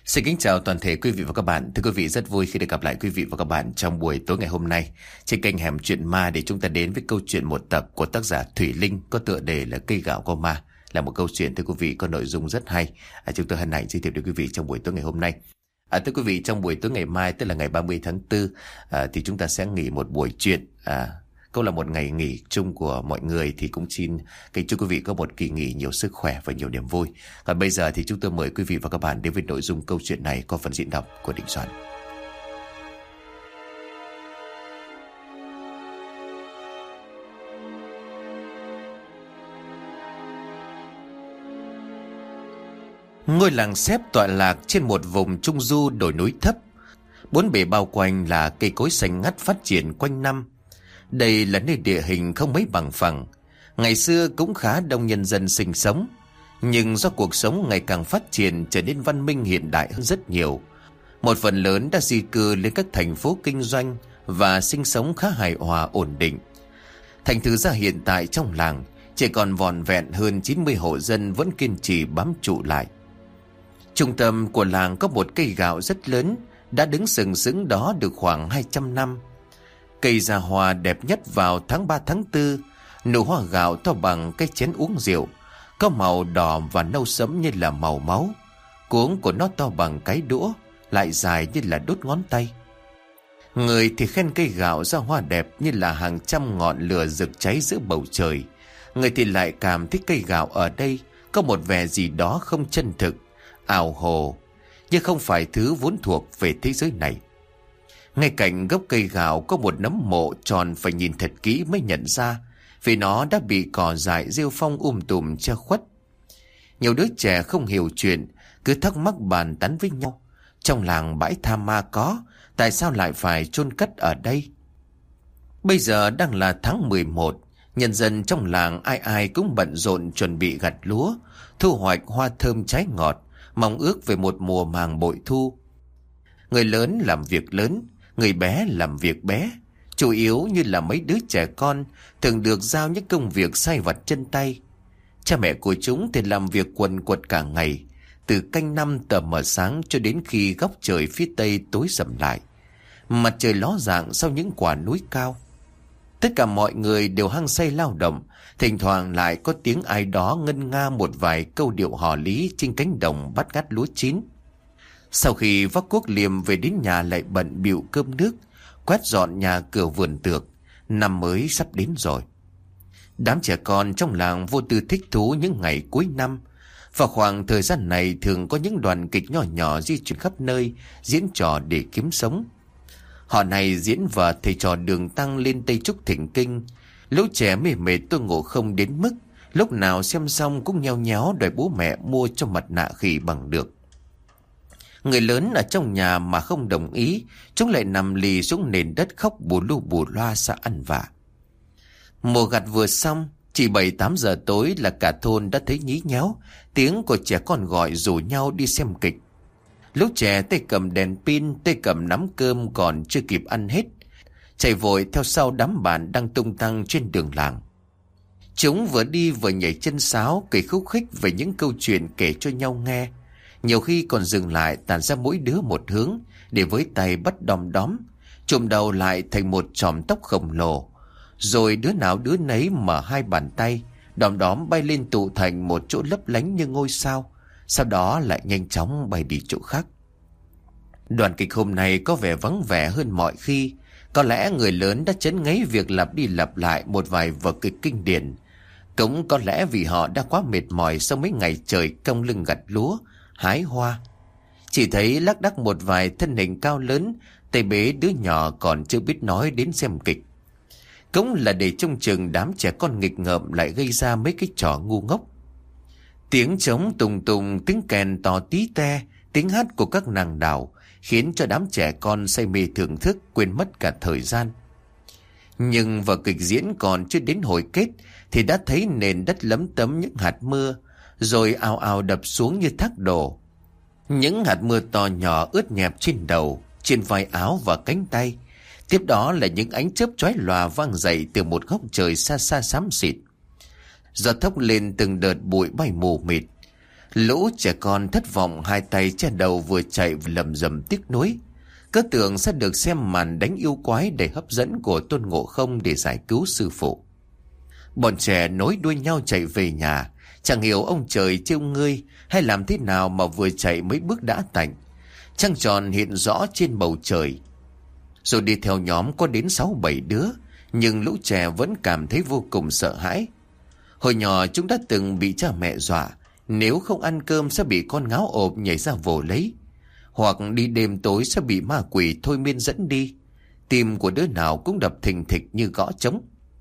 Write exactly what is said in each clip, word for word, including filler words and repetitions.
Xin kính chào toàn thể quý vị và các bạn. Thưa quý vị, rất vui khi được gặp lại quý vị và các bạn trong buổi tối ngày hôm nay trên kênh Hẻm Chuyện Ma, để chúng ta đến với câu chuyện một tập của tác giả Thủy Linh có tựa đề là Cây Gạo Có Ma. Là một câu chuyện, thưa quý vị, có nội dung rất hay. À, chúng tôi hân hạnh giới thiệu đến quý vị trong buổi tối ngày hôm nay. À, thưa quý vị, trong buổi tối ngày mai, tức là ngày ba mươi tháng tư, à, thì chúng ta sẽ nghỉ một buổi chuyện. À, câu là một ngày nghỉ chung của mọi người, thì cũng xin kính chúc quý vị có một kỳ nghỉ nhiều sức khỏe và nhiều niềm vui. Còn bây giờ thì chúng tôi mời quý vị và các bạn đến với nội dung câu chuyện này qua phần diễn đọc của Đình Soạn. Ngôi làng xếp tọa lạc trên một vùng trung du đồi núi thấp. Bốn bề bao quanh là cây cối xanh ngắt phát triển quanh năm. Đây là nơi địa hình không mấy bằng phẳng. Ngày xưa cũng khá đông nhân dân sinh sống, nhưng do cuộc sống ngày càng phát triển trở nên văn minh hiện đại hơn rất nhiều, một phần lớn đã di cư lên các thành phố kinh doanh và sinh sống khá hài hòa ổn định. Thành thử ra hiện tại trong làng chỉ còn vỏn vẹn hơn chín mươi hộ dân vẫn kiên trì bám trụ lại. Trung tâm của làng có một cây gạo rất lớn, đã đứng sừng sững đó được khoảng hai trăm năm. Cây ra hoa đẹp nhất vào tháng ba tháng tư, nụ hoa gạo to bằng cái chén uống rượu, có màu đỏ và nâu sẫm như là màu máu. Cuống của nó to bằng cái đũa, lại dài như là đốt ngón tay. Người thì khen cây gạo ra hoa đẹp như là hàng trăm ngọn lửa rực cháy giữa bầu trời. Người thì lại cảm thấy cây gạo ở đây có một vẻ gì đó không chân thực, ảo hồ, nhưng không phải thứ vốn thuộc về thế giới này. Ngay cạnh gốc cây gạo có một nấm mộ tròn, phải nhìn thật kỹ mới nhận ra, vì nó đã bị cỏ dại rêu phong um tùm che khuất. Nhiều đứa trẻ không hiểu chuyện, cứ thắc mắc bàn tán với nhau. Trong làng bãi tha ma có, tại sao lại phải chôn cất ở đây? Bây giờ đang là tháng mười một, nhân dân trong làng ai ai cũng bận rộn chuẩn bị gặt lúa, thu hoạch hoa thơm trái ngọt, mong ước về một mùa màng bội thu. Người lớn làm việc lớn, người bé làm việc bé. Chủ yếu như là mấy đứa trẻ con thường được giao những công việc sai vặt chân tay. Cha mẹ của chúng thì làm việc quần quật cả ngày, từ canh năm tờ mờ sáng cho đến khi góc trời phía tây tối sầm lại, mặt trời ló dạng sau những quả núi cao. Tất cả mọi người đều hăng say lao động, thỉnh thoảng lại có tiếng ai đó ngân nga một vài câu điệu hò lý trên cánh đồng bắt gặt lúa chín. Sau khi vác cuốc liềm về đến nhà lại bận bịu cơm nước, quét dọn nhà cửa vườn tược. Năm mới sắp đến rồi. Đám trẻ con trong làng vô tư thích thú những ngày cuối năm. Vào khoảng thời gian này thường có những đoàn kịch nhỏ nhỏ di chuyển khắp nơi, diễn trò để kiếm sống. Họ này diễn và thầy trò Đường Tăng lên Tây Trúc thỉnh kinh. Lũ trẻ mê mệt tôi ngộ không đến mức lúc nào xem xong cũng nheo nhéo đòi bố mẹ mua cho mặt nạ khỉ bằng được. Người lớn ở trong nhà mà không đồng ý, chúng lại nằm lì xuống nền đất khóc bù lu bù loa sợ ăn vạ. Mùa gặt vừa xong, chỉ bảy tám giờ tối là cả thôn đã thấy nhí nháo tiếng của trẻ con gọi rủ nhau đi xem kịch. Lúc trẻ tay cầm đèn pin, tay cầm nắm cơm còn chưa kịp ăn hết, chạy vội theo sau đám bạn đang tung tăng trên đường làng. Chúng vừa đi vừa nhảy chân sáo, kể khúc khích về những câu chuyện kể cho nhau nghe. Nhiều khi còn dừng lại tản ra mỗi đứa một hướng, để với tay bắt đom đóm, chụm đầu lại thành một chòm tóc khổng lồ. Rồi đứa nào đứa nấy mở hai bàn tay, đom đóm bay lên tụ thành một chỗ lấp lánh như ngôi sao, sau đó lại nhanh chóng bay đi chỗ khác. Đoàn kịch hôm nay có vẻ vắng vẻ hơn mọi khi. Có lẽ người lớn đã chán ngấy việc lặp đi lặp lại một vài vở kịch kinh điển. Cũng có lẽ vì họ đã quá mệt mỏi sau mấy ngày trời cong lưng gặt lúa, hái hoa. Chỉ thấy lác đác một vài thân hình cao lớn, tay bế đứa nhỏ còn chưa biết nói đến xem kịch. Cũng là để trông chừng đám trẻ con nghịch ngợm lại gây ra mấy cái trò ngu ngốc. Tiếng trống tùng tùng, tiếng kèn to tí te, tiếng hát của các nàng đào khiến cho đám trẻ con say mê thưởng thức, quên mất cả thời gian. Nhưng vở kịch diễn còn chưa đến hồi kết thì đã thấy nền đất lấm tấm những hạt mưa, rồi ào ào đập xuống như thác đổ. Những hạt mưa to nhỏ ướt nhẹp trên đầu, trên vai áo và cánh tay. Tiếp đó là những ánh chớp chói lòa vang dậy từ một góc trời xa xa xám xịt. Gió thốc lên từng đợt bụi bay mù mịt. Lũ trẻ con thất vọng, hai tay che đầu vừa chạy vừa lầm rầm tiếc nuối. Cứ tưởng sẽ được xem màn đánh yêu quái để hấp dẫn của Tôn Ngộ Không để giải cứu sư phụ. Bọn trẻ nối đuôi nhau chạy về nhà. Chẳng hiểu ông trời trêu ngươi hay làm thế nào mà vừa chạy mấy bước đã tạnh. Trăng tròn hiện rõ trên bầu trời. Rồi đi theo nhóm có đến sáu bảy đứa, nhưng lũ trẻ vẫn cảm thấy vô cùng sợ hãi. Hồi nhỏ chúng đã từng bị cha mẹ dọa, nếu không ăn cơm sẽ bị con ngáo ộp nhảy ra vồ lấy, hoặc đi đêm tối sẽ bị ma quỷ thôi miên dẫn đi. Tim của đứa nào cũng đập thình thịch như gõ trống.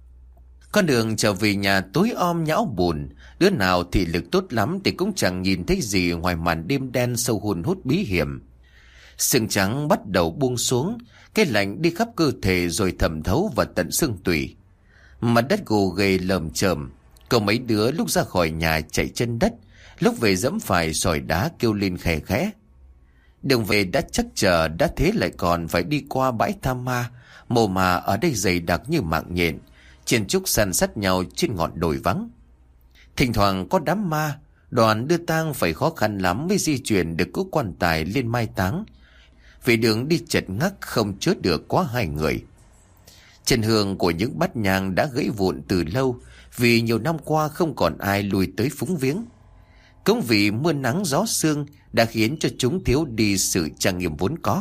Con đường trở về nhà tối om nhão bùn, đứa nào thị lực tốt lắm thì cũng chẳng nhìn thấy gì ngoài màn đêm đen sâu hun hút bí hiểm. Sương trắng bắt đầu buông xuống, cái lạnh đi khắp cơ thể rồi thẩm thấu vào tận xương tủy. Mặt đất gồ ghề lởm chởm, có mấy đứa lúc ra khỏi nhà chạy chân đất, lúc về dẫm phải sỏi đá kêu lên khè khẽ. Đường về đã chắc chờ, đã thế lại còn phải đi qua bãi tha ma, mồ mà ở đây dày đặc như mạng nhện, chen chúc san sát nhau trên ngọn đồi vắng. Thỉnh thoảng có đám ma, đoàn đưa tang phải khó khăn lắm mới di chuyển được cỗ quan tài lên mai táng, vì đường đi chật ngắc không chứa được quá hai người. Chân hương của những bát nhang đã gãy vụn từ lâu, vì nhiều năm qua không còn ai lui tới phúng viếng. Cũng vì mưa nắng gió sương đã khiến cho chúng thiếu đi sự trang nghiêm vốn có.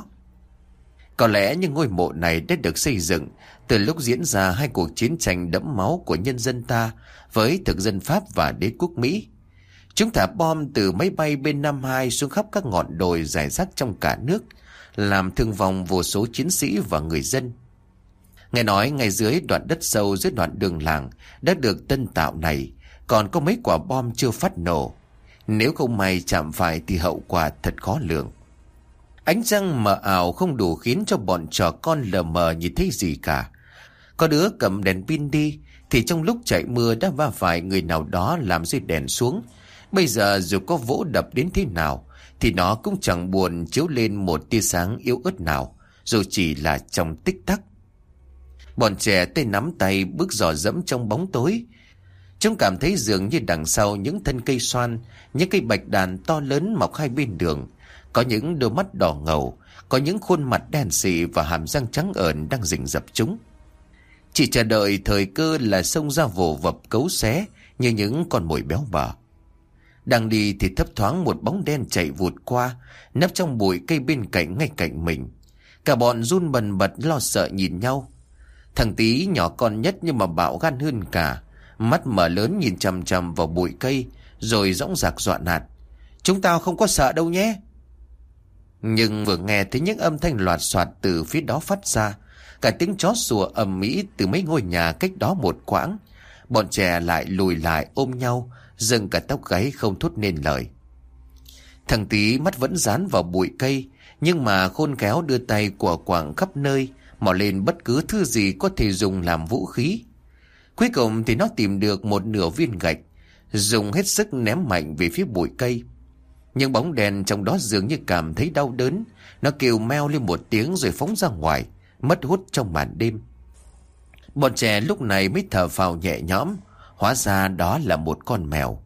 Có lẽ những ngôi mộ này đã được xây dựng từ lúc diễn ra hai cuộc chiến tranh đẫm máu của nhân dân ta với thực dân Pháp và đế quốc Mỹ. Chúng thả bom từ máy bay B năm mươi hai xuống khắp các ngọn đồi rải rác trong cả nước, làm thương vong vô số chiến sĩ và người dân. Nghe nói ngay dưới đoạn đất sâu dưới đoạn đường làng đã được tân tạo này còn có mấy quả bom chưa phát nổ. Nếu không may chạm phải thì hậu quả thật khó lường. Ánh trăng mờ ảo không đủ khiến cho bọn trò con lờ mờ nhìn thấy gì cả. Có đứa cầm đèn pin đi thì trong lúc chạy mưa đã va phải người nào đó làm rơi đèn xuống. Bây giờ dù có vỗ đập đến thế nào thì nó cũng chẳng buồn chiếu lên một tia sáng yếu ớt nào, dù chỉ là trong tích tắc. Bọn trẻ tay nắm tay bước dò dẫm trong bóng tối. Chúng cảm thấy dường như đằng sau những thân cây xoan, những cây bạch đàn to lớn mọc hai bên đường, có những đôi mắt đỏ ngầu, có những khuôn mặt đen sì và hàm răng trắng ởn đang rình rập chúng. Chỉ chờ đợi thời cơ là xông ra vồ vập cấu xé như những con mồi béo bở. Đang đi thì thấp thoáng một bóng đen chạy vụt qua, nấp trong bụi cây bên cạnh ngay cạnh mình. Cả bọn run bần bật lo sợ nhìn nhau. Thằng Tí nhỏ con nhất nhưng mà bạo gan hơn cả, mắt mở lớn nhìn chằm chằm vào bụi cây, rồi dõng dạc dọa nạt: "Chúng tao không có sợ đâu nhé." Nhưng vừa nghe thấy những âm thanh loạt soạt từ phía đó phát ra, cả tiếng chó sủa ầm ĩ từ mấy ngôi nhà cách đó một quãng, bọn trẻ lại lùi lại ôm nhau, dâng cả tóc gáy không thốt nên lời. Thằng Tí mắt vẫn dán vào bụi cây, nhưng mà khôn khéo đưa tay của quảng khắp nơi, mò lên bất cứ thứ gì có thể dùng làm vũ khí. Cuối cùng thì nó tìm được một nửa viên gạch, dùng hết sức ném mạnh về phía bụi cây. Nhưng bóng đèn trong đó dường như cảm thấy đau đớn, nó kêu meo lên một tiếng rồi phóng ra ngoài, mất hút trong màn đêm. Bọn trẻ lúc này mới thở phào nhẹ nhõm, hóa ra đó là một con mèo.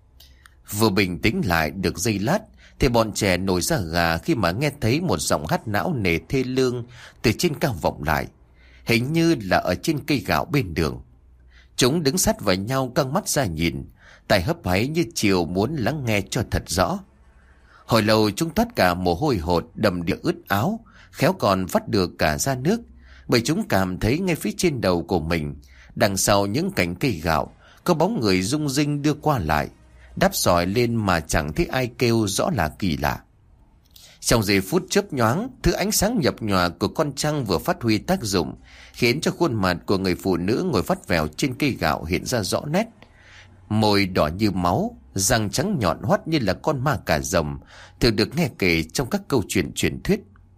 Vừa bình tĩnh lại được giây lát thì bọn trẻ nổi da gà khi mà nghe thấy một giọng hát não nề thê lương từ trên cao vọng lại, hình như là ở trên cây gạo bên đường. Chúng đứng sát vào nhau, căng mắt ra nhìn, tai hấp háy như chiều muốn lắng nghe cho thật rõ. Hồi lâu chúng toát cả mồ hôi hột, đầm đìa ướt áo, khéo còn vắt được cả ra nước, bởi chúng cảm thấy ngay phía trên đầu của mình, đằng sau những cành cây gạo, có bóng người rung rinh đưa qua lại, đáp sỏi lên mà chẳng thấy ai kêu rõ là kỳ lạ. Trong giây phút chớp nhoáng, thứ ánh sáng nhập nhòa của con trăng vừa phát huy tác dụng, khiến cho khuôn mặt của người phụ nữ ngồi vắt vẻo trên cây gạo hiện ra rõ nét. Môi đỏ như máu, răng trắng nhọn hoắt như là con ma cà rồng, thường được nghe kể trong các câu chuyện truyền thuyết.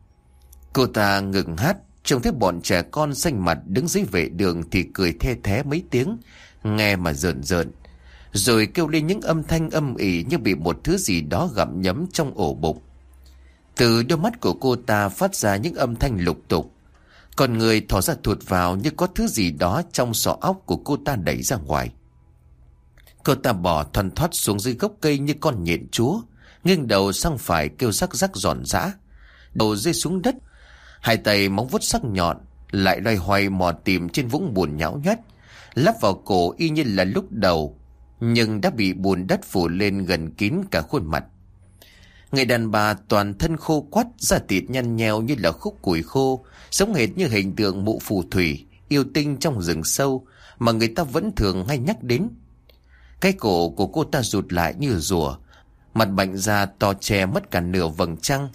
Cô ta ngừng hát, trông thấy bọn trẻ con xanh mặt đứng dưới vệ đường thì cười the thé mấy tiếng, nghe mà rợn rợn, rồi kêu lên những âm thanh âm ỉ như bị một thứ gì đó gặm nhấm trong ổ bụng. Từ đôi mắt của cô ta phát ra những âm thanh lục tục, còn người thò ra thụt vào như có thứ gì đó trong sọ óc của cô ta đẩy ra ngoài. Cô ta bò thoăn thoắt xuống dưới gốc cây như con nhện chúa, nghiêng đầu sang phải kêu rắc rắc giòn giã, đầu rơi xuống đất. Hai tay móng vuốt sắc nhọn lại loay hoay mò tìm trên vũng bùn nhão nhách, lắp vào cổ y như là lúc đầu, nhưng đã bị bùn đất phủ lên gần kín cả khuôn mặt. Người đàn bà toàn thân khô quắt, da thịt nhăn nheo như là khúc củi khô, giống hệt như hình tượng mụ phù thủy yêu tinh trong rừng sâu mà người ta vẫn thường hay nhắc đến. Cái cổ của cô ta rụt lại như rùa, mặt bệnh da to che mất cả nửa vầng trăng,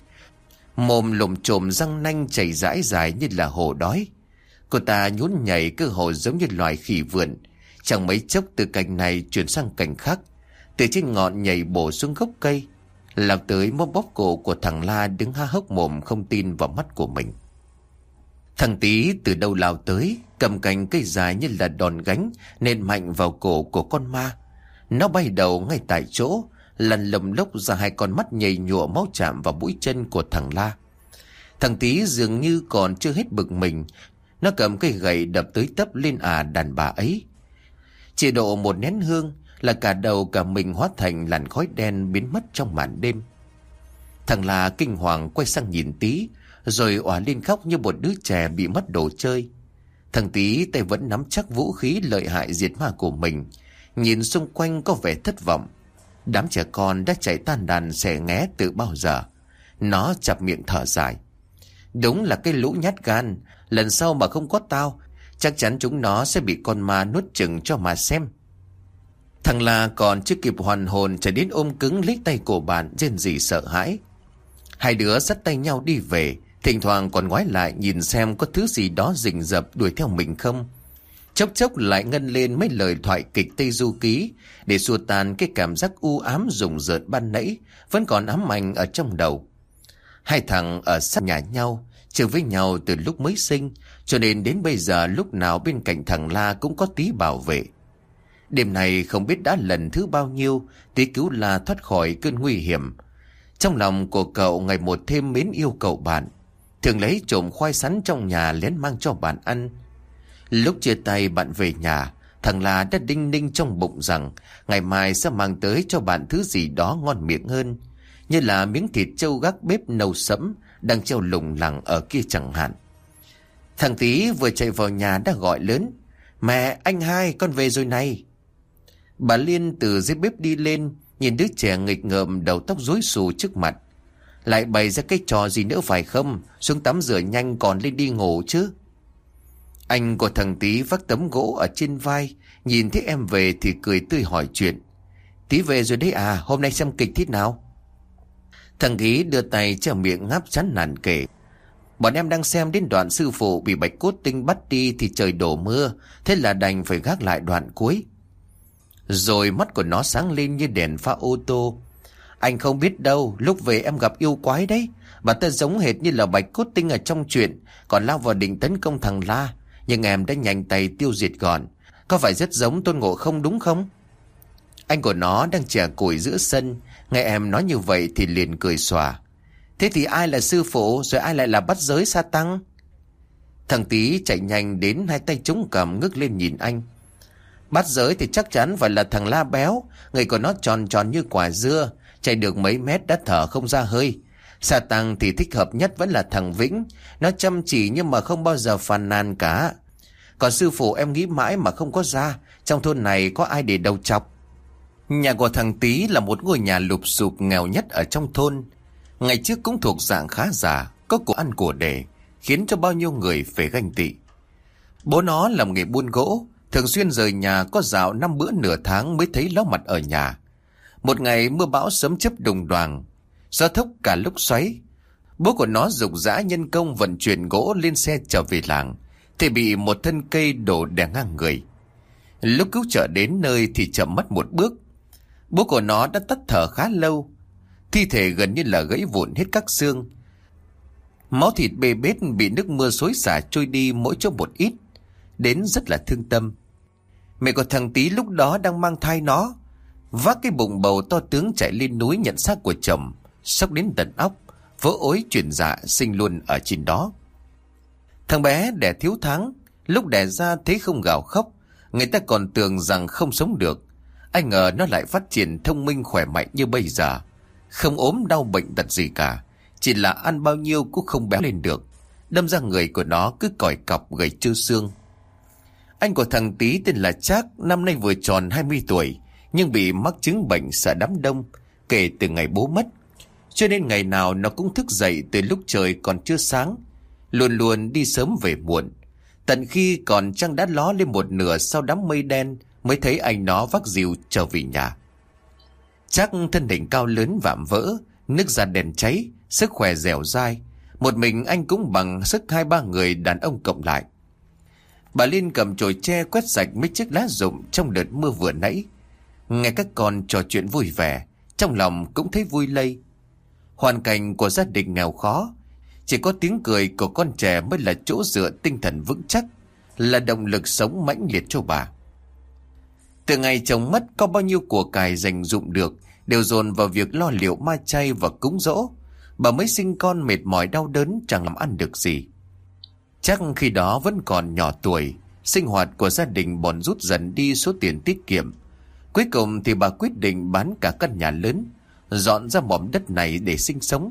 mồm lồm chồm răng nanh chảy rãi dài như là hổ đói. Cô ta nhún nhảy cơ hồ giống như loài khỉ vượn, chẳng mấy chốc từ cành này chuyển sang cành khác, từ trên ngọn nhảy bổ xuống gốc cây, lao tới móp bóp cổ của thằng La đứng há hốc mồm không tin vào mắt của mình. Thằng Tí từ đâu lao tới, cầm cành cây dài như là đòn gánh nện mạnh vào cổ của con ma. Nó bay đầu ngay tại chỗ, lăn lồng lốc ra hai con mắt nhầy nhụa máu chạm vào mũi chân của thằng La. Thằng Tí dường như còn chưa hết bực mình, nó cầm cây gậy đập tới tấp lên à đàn bà ấy. Chỉ độ một nén hương là cả đầu cả mình hóa thành làn khói đen biến mất trong màn đêm. Thằng La kinh hoàng quay sang nhìn Tí, rồi òa lên khóc như một đứa trẻ bị mất đồ chơi. Thằng Tí tay vẫn nắm chắc vũ khí lợi hại diệt ma của mình, nhìn xung quanh có vẻ thất vọng. Đám trẻ con đã chạy tan đàn xẻ nghé từ bao giờ. Nó chặp miệng thở dài. Đúng là cái lũ nhát gan, lần sau mà không có tao, chắc chắn chúng nó sẽ bị con ma nuốt chửng cho mà xem. Thằng La còn chưa kịp hoàn hồn chạy đến ôm cứng lấy tay của bạn, rên rỉ sợ hãi. Hai đứa dắt tay nhau đi về, thỉnh thoảng còn ngoái lại nhìn xem có thứ gì đó rình rập đuổi theo mình không. Chốc chốc lại ngân lên mấy lời thoại kịch Tây Du Ký để xua tan cái cảm giác u ám rùng rợn ban nãy vẫn còn ám ảnh ở trong đầu. Hai thằng ở sát nhà nhau, chơi với nhau từ lúc mới sinh, cho nên đến bây giờ lúc nào bên cạnh thằng La cũng có Tí bảo vệ. Đêm này không biết đã lần thứ bao nhiêu Tí cứu La thoát khỏi cơn nguy hiểm. Trong lòng của cậu ngày một thêm mến yêu cậu bạn, thường lấy trộm khoai sắn trong nhà lén mang cho bạn ăn. Lúc chia tay bạn về nhà, thằng La đã đinh ninh trong bụng rằng ngày mai sẽ mang tới cho bạn thứ gì đó ngon miệng hơn, như là miếng thịt trâu gác bếp nâu sẫm đang treo lủng lẳng ở kia chẳng hạn. Thằng Tí vừa chạy vào nhà đã gọi lớn: "Mẹ, anh hai, con về rồi này." Bà Liên từ dưới bếp đi lên, nhìn đứa trẻ nghịch ngợm đầu tóc rối xù trước mặt. "Lại bày ra cái trò gì nữa phải không? Xuống tắm rửa nhanh còn lên đi ngủ chứ." Anh của thằng Tí vác tấm gỗ ở trên vai, nhìn thấy em về thì cười tươi hỏi chuyện: "Tí về rồi đấy à, hôm nay xem kịch thế nào?" Thằng Tí đưa tay che miệng ngáp chán nản kể: "Bọn em đang xem đến đoạn sư phụ bị bạch cốt tinh bắt đi thì trời đổ mưa, thế là đành phải gác lại đoạn cuối." Rồi mắt của nó sáng lên như đèn pha ô tô: "Anh không biết đâu, lúc về em gặp yêu quái đấy. Bà ta giống hệt như là bạch cốt tinh ở trong truyện, còn lao vào định tấn công thằng La, nhưng em đã nhanh tay tiêu diệt gọn. Có phải rất giống Tôn Ngộ Không đúng không?" Anh của nó đang chẻ củi giữa sân, nghe em nói như vậy thì liền cười xòa: "Thế thì ai là sư phụ, rồi ai lại là bắt giới sa tăng?" Thằng Tí chạy nhanh đến, hai tay chống cằm ngước lên nhìn anh: "Bắt giới thì chắc chắn phải là thằng La béo, người của nó tròn tròn như quả dưa, chạy được mấy mét đã thở không ra hơi. Sa tăng thì thích hợp nhất vẫn là thằng Vĩnh, nó chăm chỉ nhưng mà không bao giờ phàn nàn cả. Còn sư phụ em nghĩ mãi mà không có ra, trong thôn này có ai để đầu chọc." Nhà của thằng Tí là một ngôi nhà lụp xụp nghèo nhất ở trong thôn. Ngày trước cũng thuộc dạng khá giả, có của ăn của để, khiến cho bao nhiêu người phải ganh tị. Bố nó làm nghề buôn gỗ, thường xuyên rời nhà có dạo năm bữa nửa tháng mới thấy ló mặt ở nhà. Một ngày mưa bão sấm chớp đùng đoàng, gió thốc cả lúc xoáy. Bố của nó giục giã nhân công vận chuyển gỗ lên xe trở về làng, thì bị một thân cây đổ đè ngang người. Lúc cứu trợ đến nơi thì chậm mất một bước. Bố của nó đã tắt thở khá lâu, thi thể gần như là gãy vụn hết các xương. Máu thịt bê bết bị nước mưa xối xả trôi đi mỗi chỗ một ít, đến rất là thương tâm. Mẹ của thằng Tí lúc đó đang mang thai nó, vác cái bụng bầu to tướng chạy lên núi nhận xác của chồng, sốc đến tận óc, vỡ ối chuyển dạ sinh luôn ở trên đó. Thằng bé đẻ thiếu tháng, lúc đẻ ra thấy không gào khóc, người ta còn tưởng rằng không sống được. Ai ngờ nó lại phát triển thông minh khỏe mạnh như bây giờ. Không ốm đau bệnh tật gì cả, chỉ là ăn bao nhiêu cũng không béo lên được. Đâm ra người của nó cứ còi cọc gầy trơ xương. Anh của thằng Tý tên là Trác, năm nay vừa tròn hai mươi tuổi, nhưng bị mắc chứng bệnh sợ đám đông kể từ ngày bố mất. Cho nên ngày nào nó cũng thức dậy từ lúc trời còn chưa sáng, luôn luôn đi sớm về muộn. Tận khi còn trăng đã ló lên một nửa sau đám mây đen mới thấy anh nó vác rìu trở về nhà. Trác thân hình cao lớn vạm vỡ, nước da đèn cháy, sức khỏe dẻo dai. Một mình anh cũng bằng sức hai ba người đàn ông cộng lại. Bà Liên cầm chổi tre quét sạch mấy chiếc lá rụng trong đợt mưa vừa nãy. Nghe các con trò chuyện vui vẻ, trong lòng cũng thấy vui lây. Hoàn cảnh của gia đình nghèo khó, chỉ có tiếng cười của con trẻ mới là chỗ dựa tinh thần vững chắc, là động lực sống mãnh liệt cho bà. Từ ngày chồng mất, có bao nhiêu của cải dành dụm được đều dồn vào việc lo liệu ma chay và cúng dỗ. Bà mới sinh con mệt mỏi đau đớn, chẳng làm ăn được gì. Chắc khi đó vẫn còn nhỏ tuổi, sinh hoạt của gia đình bòn rút dần đi số tiền tiết kiệm. Cuối cùng thì bà quyết định bán cả căn nhà lớn, dọn ra mỏm đất này để sinh sống.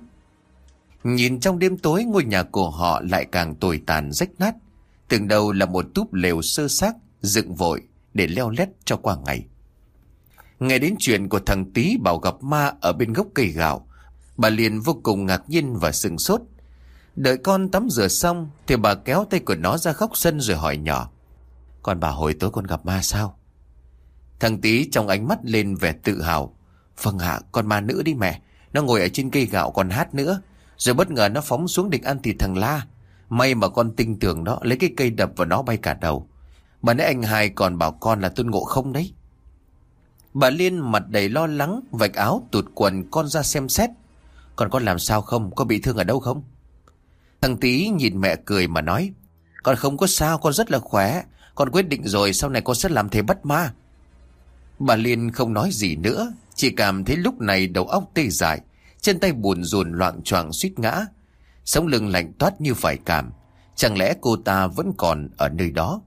Nhìn trong đêm tối, ngôi nhà của họ lại càng tồi tàn rách nát. Từng đầu là một túp lều sơ xác, dựng vội để leo lét cho qua ngày. Nghe đến chuyện của thằng Tý bảo gặp ma ở bên gốc cây gạo, bà liền vô cùng ngạc nhiên và sửng sốt. Đợi con tắm rửa xong thì bà kéo tay của nó ra góc sân rồi hỏi nhỏ: "Con bà hồi tối con gặp ma sao?" Thằng Tý trong ánh mắt lên vẻ tự hào: "Vâng ạ, con ma nữ đi mẹ. Nó ngồi ở trên cây gạo còn hát nữa. Rồi bất ngờ nó phóng xuống định ăn thịt thằng La. May mà con tinh tường đó, lấy cái cây đập vào nó bay cả đầu. Bà nãy anh hai còn bảo con là Tôn Ngộ Không đấy." Bà Liên mặt đầy lo lắng, vạch áo tụt quần con ra xem xét: "Con có làm sao không? Có bị thương ở đâu không?" Thằng Tý nhìn mẹ cười mà nói: "Con không có sao, con rất là khỏe. Con quyết định rồi, sau này con sẽ làm thầy bắt ma." Bà Liên không nói gì nữa, chỉ cảm thấy lúc này đầu óc tê dại, chân tay buồn rùn loạng choạng suýt ngã, sống lưng lạnh toát như phải cảm. Chẳng lẽ cô ta vẫn còn ở nơi đó?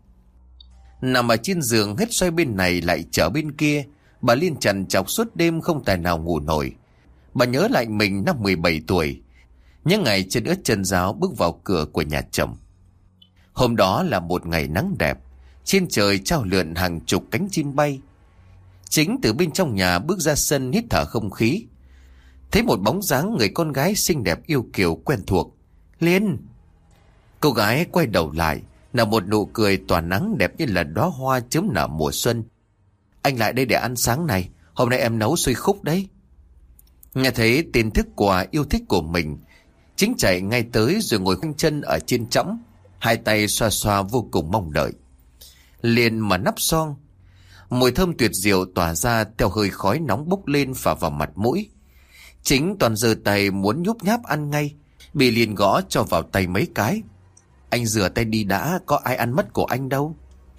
Nằm ở trên giường hết xoay bên này lại trở bên kia, bà Liên trằn trọc suốt đêm không tài nào ngủ nổi. Bà nhớ lại mình năm mười bảy tuổi, những ngày chân ướt chân ráo bước vào cửa của nhà chồng. Hôm đó là một ngày nắng đẹp, trên trời trao lượn hàng chục cánh chim bay. Chính từ bên trong nhà bước ra sân hít thở không khí, thấy một bóng dáng người con gái xinh đẹp yêu kiều quen thuộc. "Liên!" Cô gái quay đầu lại, nở một nụ cười tỏa nắng đẹp như là đóa hoa chớm nở mùa xuân. "Anh lại đây để ăn sáng này, hôm nay em nấu xôi khúc đấy." Nghe thấy tin tức quà yêu thích của mình, Chính chạy ngay tới rồi ngồi khoanh chân ở trên chõng, hai tay xoa xoa vô cùng mong đợi. Liền mà nắp son, mùi thơm tuyệt diệu tỏa ra theo hơi khói nóng bốc lên phả vào mặt mũi. Chính toàn giơ tay muốn nhúp nháp ăn ngay, bị liền gõ cho vào tay mấy cái. "Anh rửa tay đi đã, có ai ăn mất của anh đâu."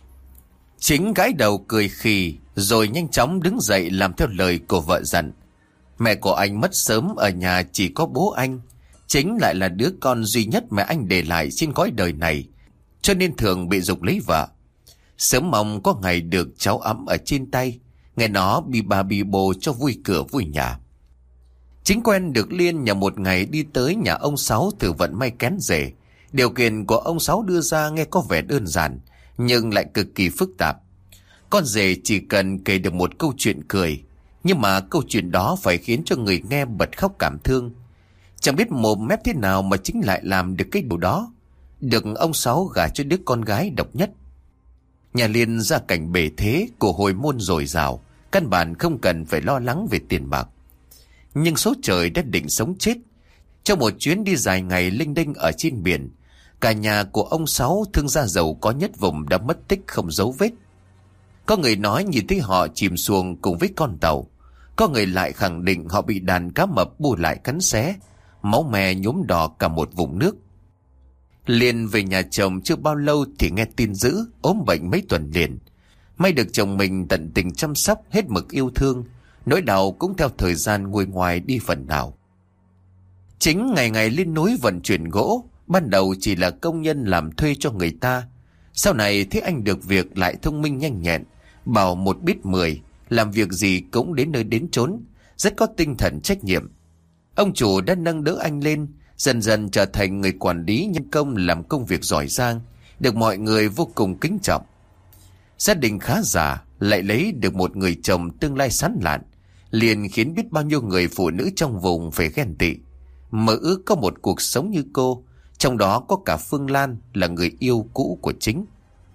Chính gãi đầu cười khì rồi nhanh chóng đứng dậy làm theo lời của vợ dặn. Mẹ của anh mất sớm, ở nhà chỉ có bố anh. Chính lại là đứa con duy nhất mẹ anh để lại trên cõi đời này, cho nên thường bị giục lấy vợ. Sớm mong có ngày được cháu ấm ở trên tay, nghe nó bi ba bi bô cho vui cửa vui nhà. Chính quen được Liên nhờ một ngày đi tới nhà ông Sáu thử vận may kén rể. Điều kiện của ông Sáu đưa ra nghe có vẻ đơn giản, nhưng lại cực kỳ phức tạp. Con rể chỉ cần kể được một câu chuyện cười, nhưng mà câu chuyện đó phải khiến cho người nghe bật khóc cảm thương. Chẳng biết mồm mép thế nào mà chính lại làm được cái điều đó, được ông Sáu gả cho đứa con gái độc nhất. Nhà Liên gia cảnh bề thế, của hồi môn dồi dào, căn bản không cần phải lo lắng về tiền bạc. Nhưng số trời đã định sống chết. Trong một chuyến đi dài ngày lênh đênh ở trên biển, cả nhà của ông Sáu, thương gia giàu có nhất vùng, đã mất tích không dấu vết. Có người nói nhìn thấy họ chìm xuồng cùng với con tàu, có người lại khẳng định họ bị đàn cá mập bù lại cắn xé, máu me nhuốm đỏ cả một vùng nước. Liên về nhà chồng chưa bao lâu thì nghe tin dữ, ốm bệnh mấy tuần liền. May được chồng mình tận tình chăm sóc, hết mực yêu thương, nỗi đau cũng theo thời gian nguôi ngoai đi phần nào. Chính ngày ngày lên núi vận chuyển gỗ, ban đầu chỉ là công nhân làm thuê cho người ta. Sau này thấy anh được việc lại thông minh nhanh nhẹn, bảo một biết mười, làm việc gì cũng đến nơi đến chốn, rất có tinh thần trách nhiệm. Ông chủ đã nâng đỡ anh lên, dần dần trở thành người quản lý nhân công làm công việc giỏi giang, được mọi người vô cùng kính trọng. Gia đình khá giả, lại lấy được một người chồng tương lai sáng lạn, liền khiến biết bao nhiêu người phụ nữ trong vùng phải ghen tị, mơ ước có một cuộc sống như cô, trong đó có cả Phương Lan là người yêu cũ của chính.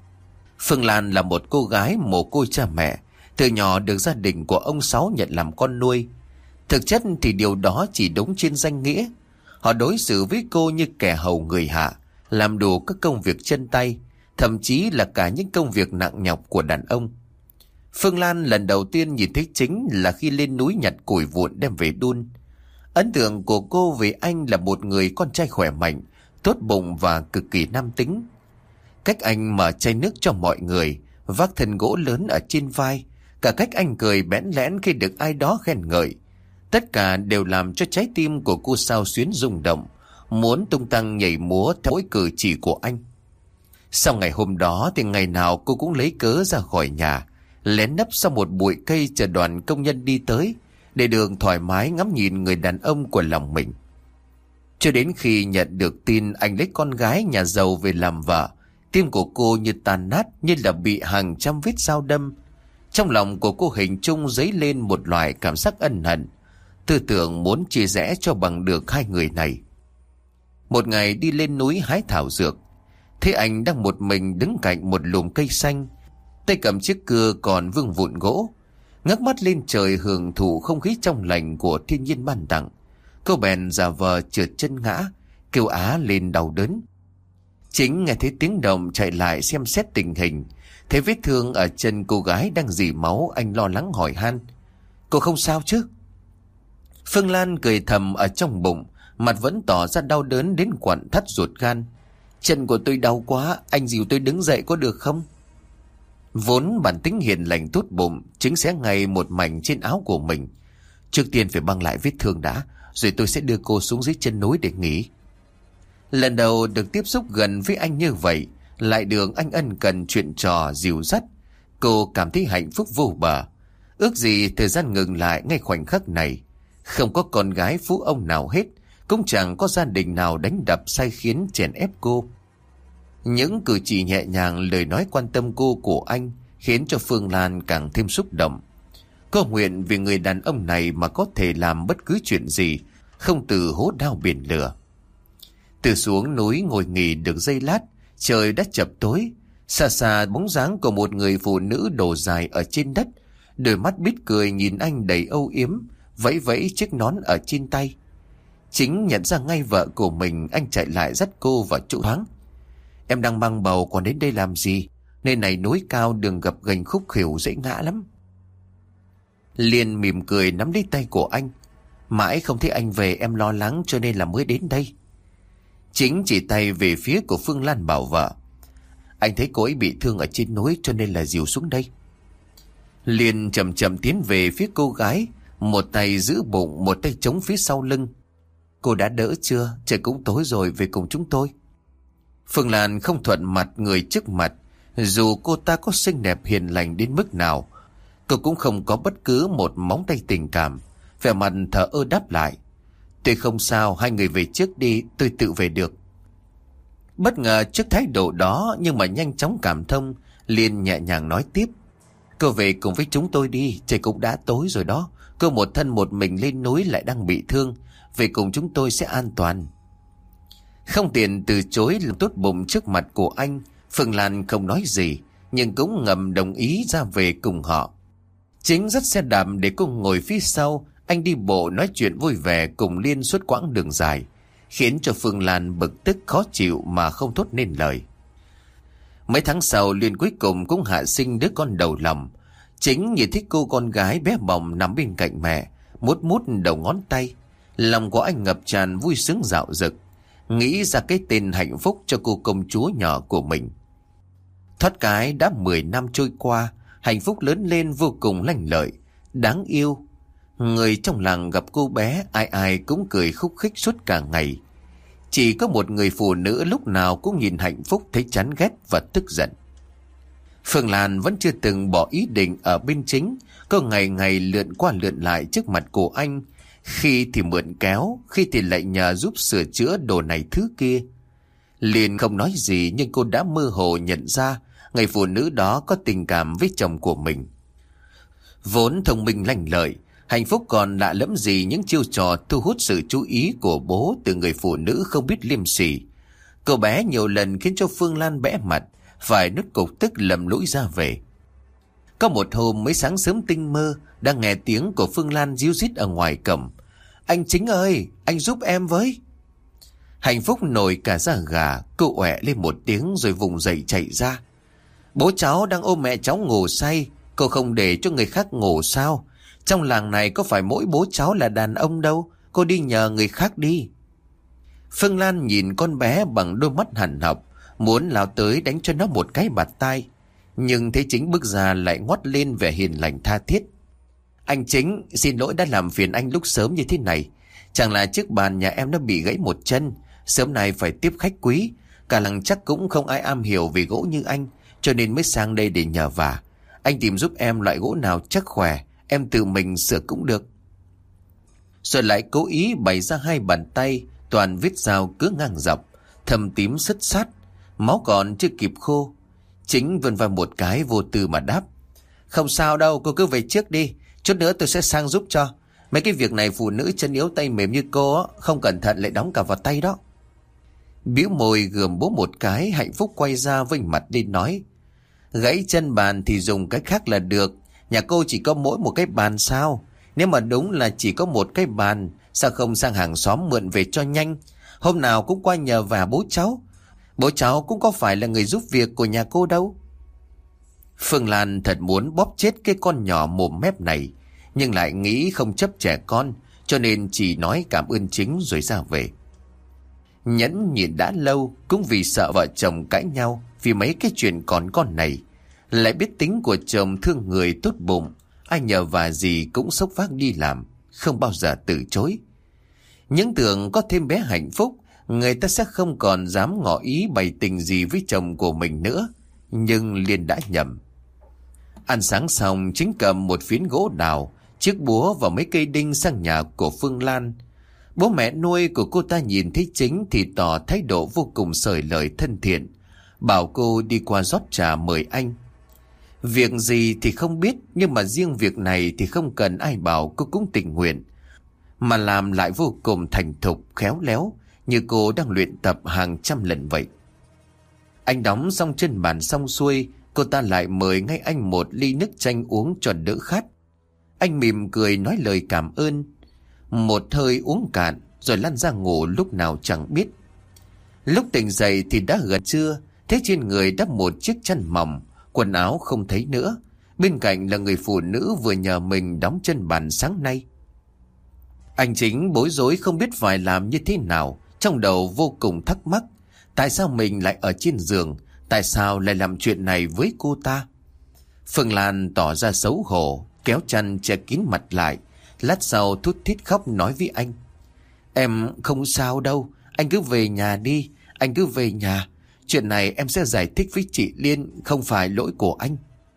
Phương Lan là một cô gái mồ côi cha mẹ, từ nhỏ được gia đình của ông Sáu nhận làm con nuôi. Thực chất thì điều đó chỉ đúng trên danh nghĩa. Họ đối xử với cô như kẻ hầu người hạ, làm đủ các công việc chân tay, thậm chí là cả những công việc nặng nhọc của đàn ông. Phương Lan lần đầu tiên nhìn thấy chính là khi lên núi nhặt củi vụn đem về đun. Ấn tượng của cô về anh là một người con trai khỏe mạnh, tốt bụng và cực kỳ nam tính. Cách anh mở chai nước cho mọi người, vác thân gỗ lớn ở trên vai, cả cách anh cười bẽn lẽn khi được ai đó khen ngợi, tất cả đều làm cho trái tim của cô xao xuyến rung động, muốn tung tăng nhảy múa theo mỗi cử chỉ của anh. Sau ngày hôm đó thì ngày nào cô cũng lấy cớ ra khỏi nhà, lén nấp sau một bụi cây chờ đoàn công nhân đi tới, để được thoải mái ngắm nhìn người đàn ông của lòng mình. Cho đến khi nhận được tin anh lấy con gái nhà giàu về làm vợ, tim của cô như tan nát, như là bị hàng trăm vết dao đâm. Trong lòng của cô hình dung dấy lên một loại cảm giác ân hận, tư tưởng muốn chia rẽ cho bằng được hai người này. Một ngày đi lên núi hái thảo dược, thấy anh đang một mình đứng cạnh một lùm cây xanh, tay cầm chiếc cưa còn vương vụn gỗ, ngước mắt lên trời hưởng thụ không khí trong lành của thiên nhiên ban tặng. Cô bèn giả vờ trượt chân ngã, kêu á lên đau đớn. Chính nghe thấy tiếng động chạy lại xem xét tình hình, thấy vết thương ở chân cô gái đang rỉ máu, anh lo lắng hỏi han: "Cô không sao chứ?" Phương Lan cười thầm ở trong bụng, mặt vẫn tỏ ra đau đớn đến quặn thắt ruột gan. "Chân của tôi đau quá, anh dìu tôi đứng dậy có được không?" Vốn bản tính hiền lành tốt bụng, chính xé ngay một mảnh trên áo của mình. "Trước tiên phải băng lại vết thương đã, rồi tôi sẽ đưa cô xuống dưới chân núi để nghỉ." Lần đầu được tiếp xúc gần với anh như vậy, lại được anh ân cần chuyện trò dìu dắt, cô cảm thấy hạnh phúc vô bờ. Ước gì thời gian ngừng lại ngay khoảnh khắc này. Không có con gái phú ông nào hết, cũng chẳng có gia đình nào đánh đập sai khiến chèn ép cô. Những cử chỉ nhẹ nhàng, lời nói quan tâm cô của anh khiến cho Phương Lan càng thêm xúc động. Cô nguyện vì người đàn ông này mà có thể làm bất cứ chuyện gì, không từ hố đao biển lửa. Từ xuống núi ngồi nghỉ được giây lát, trời đã chập tối. Xa xa bóng dáng của một người phụ nữ đổ dài ở trên đất, đôi mắt bít cười nhìn anh đầy âu yếm, vẫy vẫy chiếc nón ở trên tay. Chính nhận ra ngay vợ của mình, anh chạy lại dắt cô vào chỗ thoáng. "Em đang mang bầu còn đến đây làm gì? Nơi này núi cao, đường gập ghềnh khúc khuỷu dễ ngã lắm." Liền mỉm cười nắm lấy tay của anh. "Mãi không thấy anh về em lo lắng cho nên là mới đến đây." Chính chỉ tay về phía của Phương Lan bảo vợ: "Anh thấy cô ấy bị thương ở trên núi cho nên là dìu xuống đây." Liền chậm chậm tiến về phía cô gái, một tay giữ bụng, một tay chống phía sau lưng. "Cô đã đỡ chưa? Trời cũng tối rồi, về cùng chúng tôi." Phương Lan không thuận mặt người trước mặt. Dù cô ta có xinh đẹp hiền lành đến mức nào, cô cũng không có bất cứ một móng tay tình cảm. Vẻ mặt thờ ơ đáp lại: "Tôi không sao, hai người về trước đi, tôi tự về được." Bất ngờ trước thái độ đó nhưng mà nhanh chóng cảm thông, liền nhẹ nhàng nói tiếp: "Cô về cùng với chúng tôi đi, trời cũng đã tối rồi đó. Cô một thân một mình lên núi lại đang bị thương, về cùng chúng tôi sẽ an toàn." Không tiện từ chối làm tốt bụng trước mặt của anh, Phương Lan không nói gì, nhưng cũng ngầm đồng ý ra về cùng họ. Chính dắt xe đạp để cô ngồi phía sau, anh đi bộ nói chuyện vui vẻ cùng Liên suốt quãng đường dài, khiến cho Phương Lan bực tức khó chịu mà không thốt nên lời. Mấy tháng sau, Liên cuối cùng cũng hạ sinh đứa con đầu lòng. Chính nhìn thấy cô con gái bé bỏng nằm bên cạnh mẹ, mút mút đầu ngón tay, lòng của anh ngập tràn vui sướng dạo dực, nghĩ ra cái tên hạnh phúc cho cô công chúa nhỏ của mình. Thoát cái đã mười năm trôi qua, hạnh phúc lớn lên vô cùng lanh lợi, đáng yêu. Người trong làng gặp cô bé, ai ai cũng cười khúc khích suốt cả ngày. Chỉ có một người phụ nữ lúc nào cũng nhìn hạnh phúc thấy chán ghét và tức giận. Phương Lan vẫn chưa từng bỏ ý định ở bên Chính. Cô ngày ngày lượn qua lượn lại trước mặt của anh. Khi thì mượn kéo, khi thì lại nhờ giúp sửa chữa đồ này thứ kia. Liền không nói gì, nhưng cô đã mơ hồ nhận ra người phụ nữ đó có tình cảm với chồng của mình. Vốn thông minh lanh lợi, Hạnh Phúc còn lạ lẫm gì những chiêu trò thu hút sự chú ý của bố từ người phụ nữ không biết liêm sỉ. Cô bé nhiều lần khiến cho Phương Lan bẽ mặt, phải nuốt cục tức lầm lũi ra về. Có một hôm mới sáng sớm tinh mơ, đang nghe tiếng của Phương Lan ríu rít ở ngoài cổng. Anh Chính ơi, anh giúp em với. Hạnh Phúc nổi cả da gà, cô ọe lên một tiếng rồi vùng dậy chạy ra. Bố cháu đang ôm mẹ cháu ngủ say, cô không để cho người khác ngủ sao? Trong làng này có phải mỗi bố cháu là đàn ông đâu, cô đi nhờ người khác đi. Phương Lan nhìn con bé bằng đôi mắt hằn học, muốn lao tới đánh cho nó một cái bạt tai. Nhưng thấy Chính bước ra lại ngoắt lên vẻ hiền lành tha thiết. Anh Chính, xin lỗi đã làm phiền anh lúc sớm như thế này. Chẳng là chiếc bàn nhà em nó bị gãy một chân, sớm nay phải tiếp khách quý. Cả làng chắc cũng không ai am hiểu về gỗ như anh, cho nên mới sang đây để nhờ vả. Anh tìm giúp em loại gỗ nào chắc khỏe, em tự mình sửa cũng được. Rồi lại cố ý bày ra hai bàn tay, toàn vết dao cứ ngang dọc, thâm tím sứt sát, máu còn chưa kịp khô. Chính vươn vai một cái vô tư mà đáp. Không sao đâu, cô cứ về trước đi, chút nữa tôi sẽ sang giúp cho. Mấy cái việc này phụ nữ chân yếu tay mềm như cô á, không cẩn thận lại đóng cả vào tay đó. Bĩu môi gườm bố một cái, Hạnh Phúc quay ra vênh mặt đi nói. Gãy chân bàn thì dùng cái khác là được, nhà cô chỉ có mỗi một cái bàn sao? Nếu mà đúng là chỉ có một cái bàn, sao không sang hàng xóm mượn về cho nhanh? Hôm nào cũng qua nhờ vả bố cháu. Bố cháu cũng có phải là người giúp việc của nhà cô đâu. Phương Lan thật muốn bóp chết cái con nhỏ mồm mép này, nhưng lại nghĩ không chấp trẻ con, cho nên chỉ nói cảm ơn Chính rồi ra về. Nhẫn nhịn đã lâu, cũng vì sợ vợ chồng cãi nhau vì mấy cái chuyện còn con này. Lại biết tính của chồng thương người tốt bụng, ai nhờ vả gì cũng xốc vác đi làm, không bao giờ từ chối. Những tưởng có thêm bé Hạnh Phúc, người ta sẽ không còn dám ngỏ ý bày tình gì với chồng của mình nữa. Nhưng liền đã nhầm. Ăn sáng xong, Chính cầm một phiến gỗ đào, chiếc búa và mấy cây đinh sang nhà của Phương Lan. Bố mẹ nuôi của cô ta nhìn thấy Chính thì tỏ thái độ vô cùng xởi lời thân thiện, bảo cô đi qua rót trà mời anh. Việc gì thì không biết, nhưng mà riêng việc này thì không cần ai bảo cô cũng tình nguyện, mà làm lại vô cùng thành thục, khéo léo, như cô đang luyện tập hàng trăm lần vậy. Anh đóng xong trên bàn xong xuôi, cô ta lại mời ngay anh một ly nước chanh uống cho đỡ khát. Anh mỉm cười nói lời cảm ơn, một hơi uống cạn rồi lăn ra ngủ lúc nào chẳng biết. Lúc tỉnh dậy thì đã gần trưa, thế trên người đắp một chiếc chăn mỏng, quần áo không thấy nữa. Bên cạnh là người phụ nữ vừa nhờ mình đóng chân bàn sáng nay. Anh Chính bối rối không biết phải làm như thế nào, trong đầu vô cùng thắc mắc. Tại sao mình lại ở trên giường? Tại sao lại làm chuyện này với cô ta? Phương Lan tỏ ra xấu hổ, kéo chăn che kín mặt lại. Lát sau thút thít khóc nói với anh. Em không sao đâu, anh cứ về nhà đi, anh cứ về nhà. Chuyện này em sẽ giải thích với chị Liên, không phải lỗi của anh.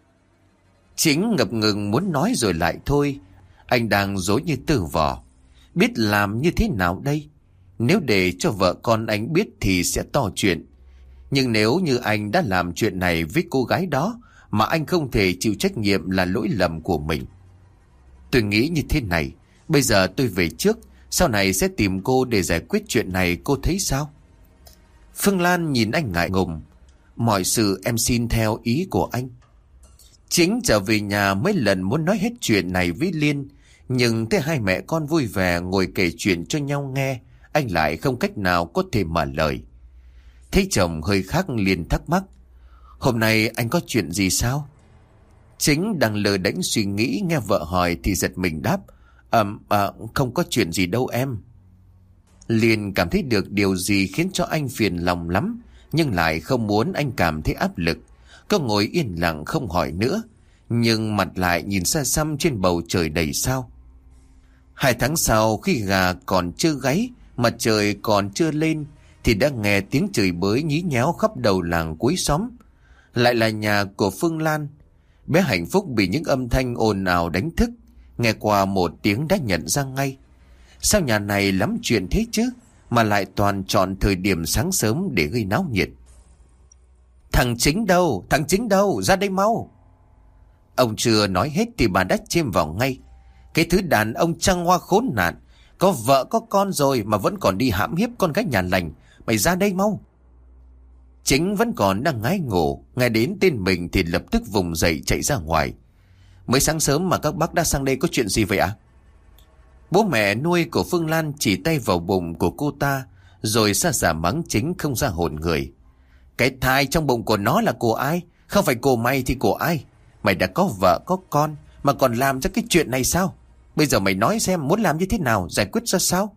Chính ngập ngừng muốn nói rồi lại thôi. Anh đang rối như tơ vò, biết làm như thế nào đây? Nếu để cho vợ con anh biết thì sẽ to chuyện. Nhưng nếu như anh đã làm chuyện này với cô gái đó mà anh không thể chịu trách nhiệm là lỗi lầm của mình. Tôi nghĩ như thế này, bây giờ tôi về trước, sau này sẽ tìm cô để giải quyết chuyện này, cô thấy sao? Phương Lan nhìn anh ngại ngùng. Mọi sự em xin theo ý của anh. Chính trở về nhà mấy lần muốn nói hết chuyện này với Liên, nhưng thấy hai mẹ con vui vẻ ngồi kể chuyện cho nhau nghe, anh lại không cách nào có thể mở lời. Thấy chồng hơi khác liền thắc mắc. Hôm nay anh có chuyện gì sao? Chính đang lờ đễnh suy nghĩ, nghe vợ hỏi thì giật mình đáp. À, à, không có chuyện gì đâu em. Liền cảm thấy được điều gì khiến cho anh phiền lòng lắm, nhưng lại không muốn anh cảm thấy áp lực. Có ngồi yên lặng không hỏi nữa, nhưng mặt lại nhìn xa xăm trên bầu trời đầy sao. Hai tháng sau, khi gà còn chưa gáy, mặt trời còn chưa lên, thì đã nghe tiếng chửi bới nhí nháo khắp đầu làng cuối xóm. lại là nhà của Phương Lan. Bé Hạnh Phúc bị những âm thanh ồn ào đánh thức, nghe qua một tiếng đã nhận ra ngay. Sao nhà này lắm chuyện thế chứ, mà lại toàn chọn thời điểm sáng sớm để gây náo nhiệt. Thằng Chính đâu, thằng Chính đâu, ra đây mau. Ông chưa nói hết thì bà đã chêm vào ngay. Cái thứ đàn ông trăng hoa khốn nạn, có vợ có con rồi mà vẫn còn đi hãm hiếp con gái nhà lành. Mày ra đây mau. Chính vẫn còn đang ngái ngủ, nghe đến tên mình thì lập tức vùng dậy chạy ra ngoài. Mới sáng sớm mà các bác đã sang đây, có chuyện gì vậy ạ? À? Bố mẹ nuôi của Phương Lan chỉ tay vào bụng của cô ta, rồi xa xả mắng Chính không ra hồn người. Cái thai trong bụng của nó là của ai? Không phải của mày thì của ai? Mày đã có vợ có con mà còn làm ra cái chuyện này sao? Bây giờ mày nói xem muốn làm như thế nào, giải quyết ra sao?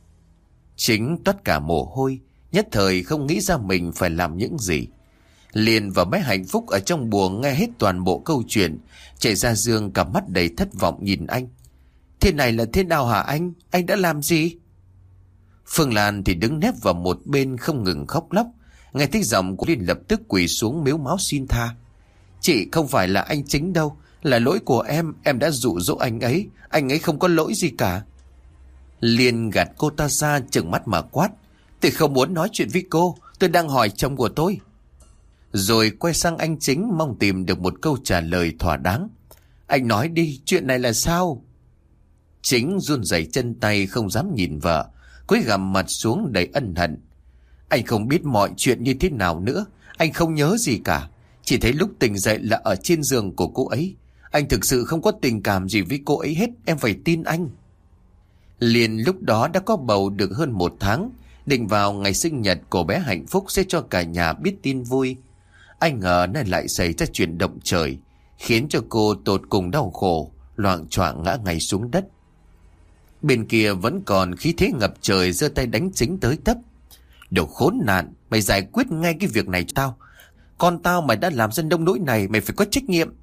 Chính tất cả mồ hôi, nhất thời không nghĩ ra mình phải làm những gì. Liền và bé Hạnh Phúc ở trong buồng nghe hết toàn bộ câu chuyện, chạy ra giường cả mắt đầy thất vọng nhìn anh. Thế này là thế nào hả anh? Anh đã làm gì? Phương Lan thì đứng nép vào một bên không ngừng khóc lóc. Nghe thấy giọng của Liên lập tức quỳ xuống mếu máo xin tha. Chị, không phải là anh Chính đâu, là lỗi của em, em đã dụ dỗ anh ấy, anh ấy không có lỗi gì cả. Liên gạt cô ta ra trừng mắt mà quát. Tôi không muốn nói chuyện với cô, tôi đang hỏi chồng của tôi. Rồi quay sang anh Chính mong tìm được một câu trả lời thỏa đáng. Anh nói đi, chuyện này là sao? Chính run rẩy chân tay không dám nhìn vợ, cúi gằm mặt xuống đầy ân hận. Anh không biết mọi chuyện như thế nào nữa, anh không nhớ gì cả. Chỉ thấy lúc tỉnh dậy là ở trên giường của cô ấy. Anh thực sự không có tình cảm gì với cô ấy hết, em phải tin anh. Liền lúc đó đã có bầu được hơn một tháng, định vào ngày sinh nhật của bé Hạnh Phúc sẽ cho cả nhà biết tin vui. Anh ngờ nay lại xảy ra chuyện động trời, khiến cho cô tột cùng đau khổ, loạng choạng ngã ngay xuống đất. Bên kia vẫn còn khí thế ngập trời, giơ tay đánh Chính tới tấp. Đồ khốn nạn, mày giải quyết ngay cái việc này cho tao. Con tao mày đã làm ra nông nỗi này, mày phải có trách nhiệm.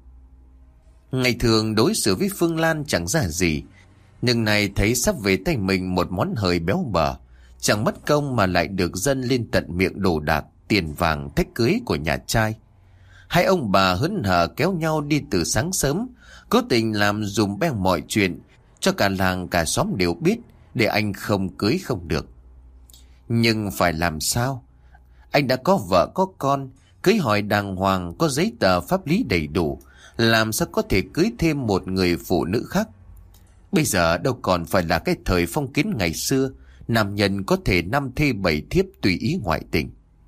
Ngày thường đối xử với Phương Lan chẳng ra gì, nhưng này thấy sắp về tay mình một món hời béo bở, chẳng mất công mà lại được dâng lên tận miệng đồ đạc, tiền vàng, thách cưới của nhà trai. Hai ông bà hớn hở kéo nhau đi từ sáng sớm, cố tình làm dùm beng mọi chuyện, cho cả làng cả xóm đều biết, để anh không cưới không được. Nhưng phải làm sao? Anh đã có vợ có con, cưới hỏi đàng hoàng, có giấy tờ pháp lý đầy đủ, làm sao có thể cưới thêm một người phụ nữ khác? Bây giờ đâu còn phải là cái thời phong kiến ngày xưa, nam nhân có thể năm thê bảy thiếp tùy ý ngoại tình.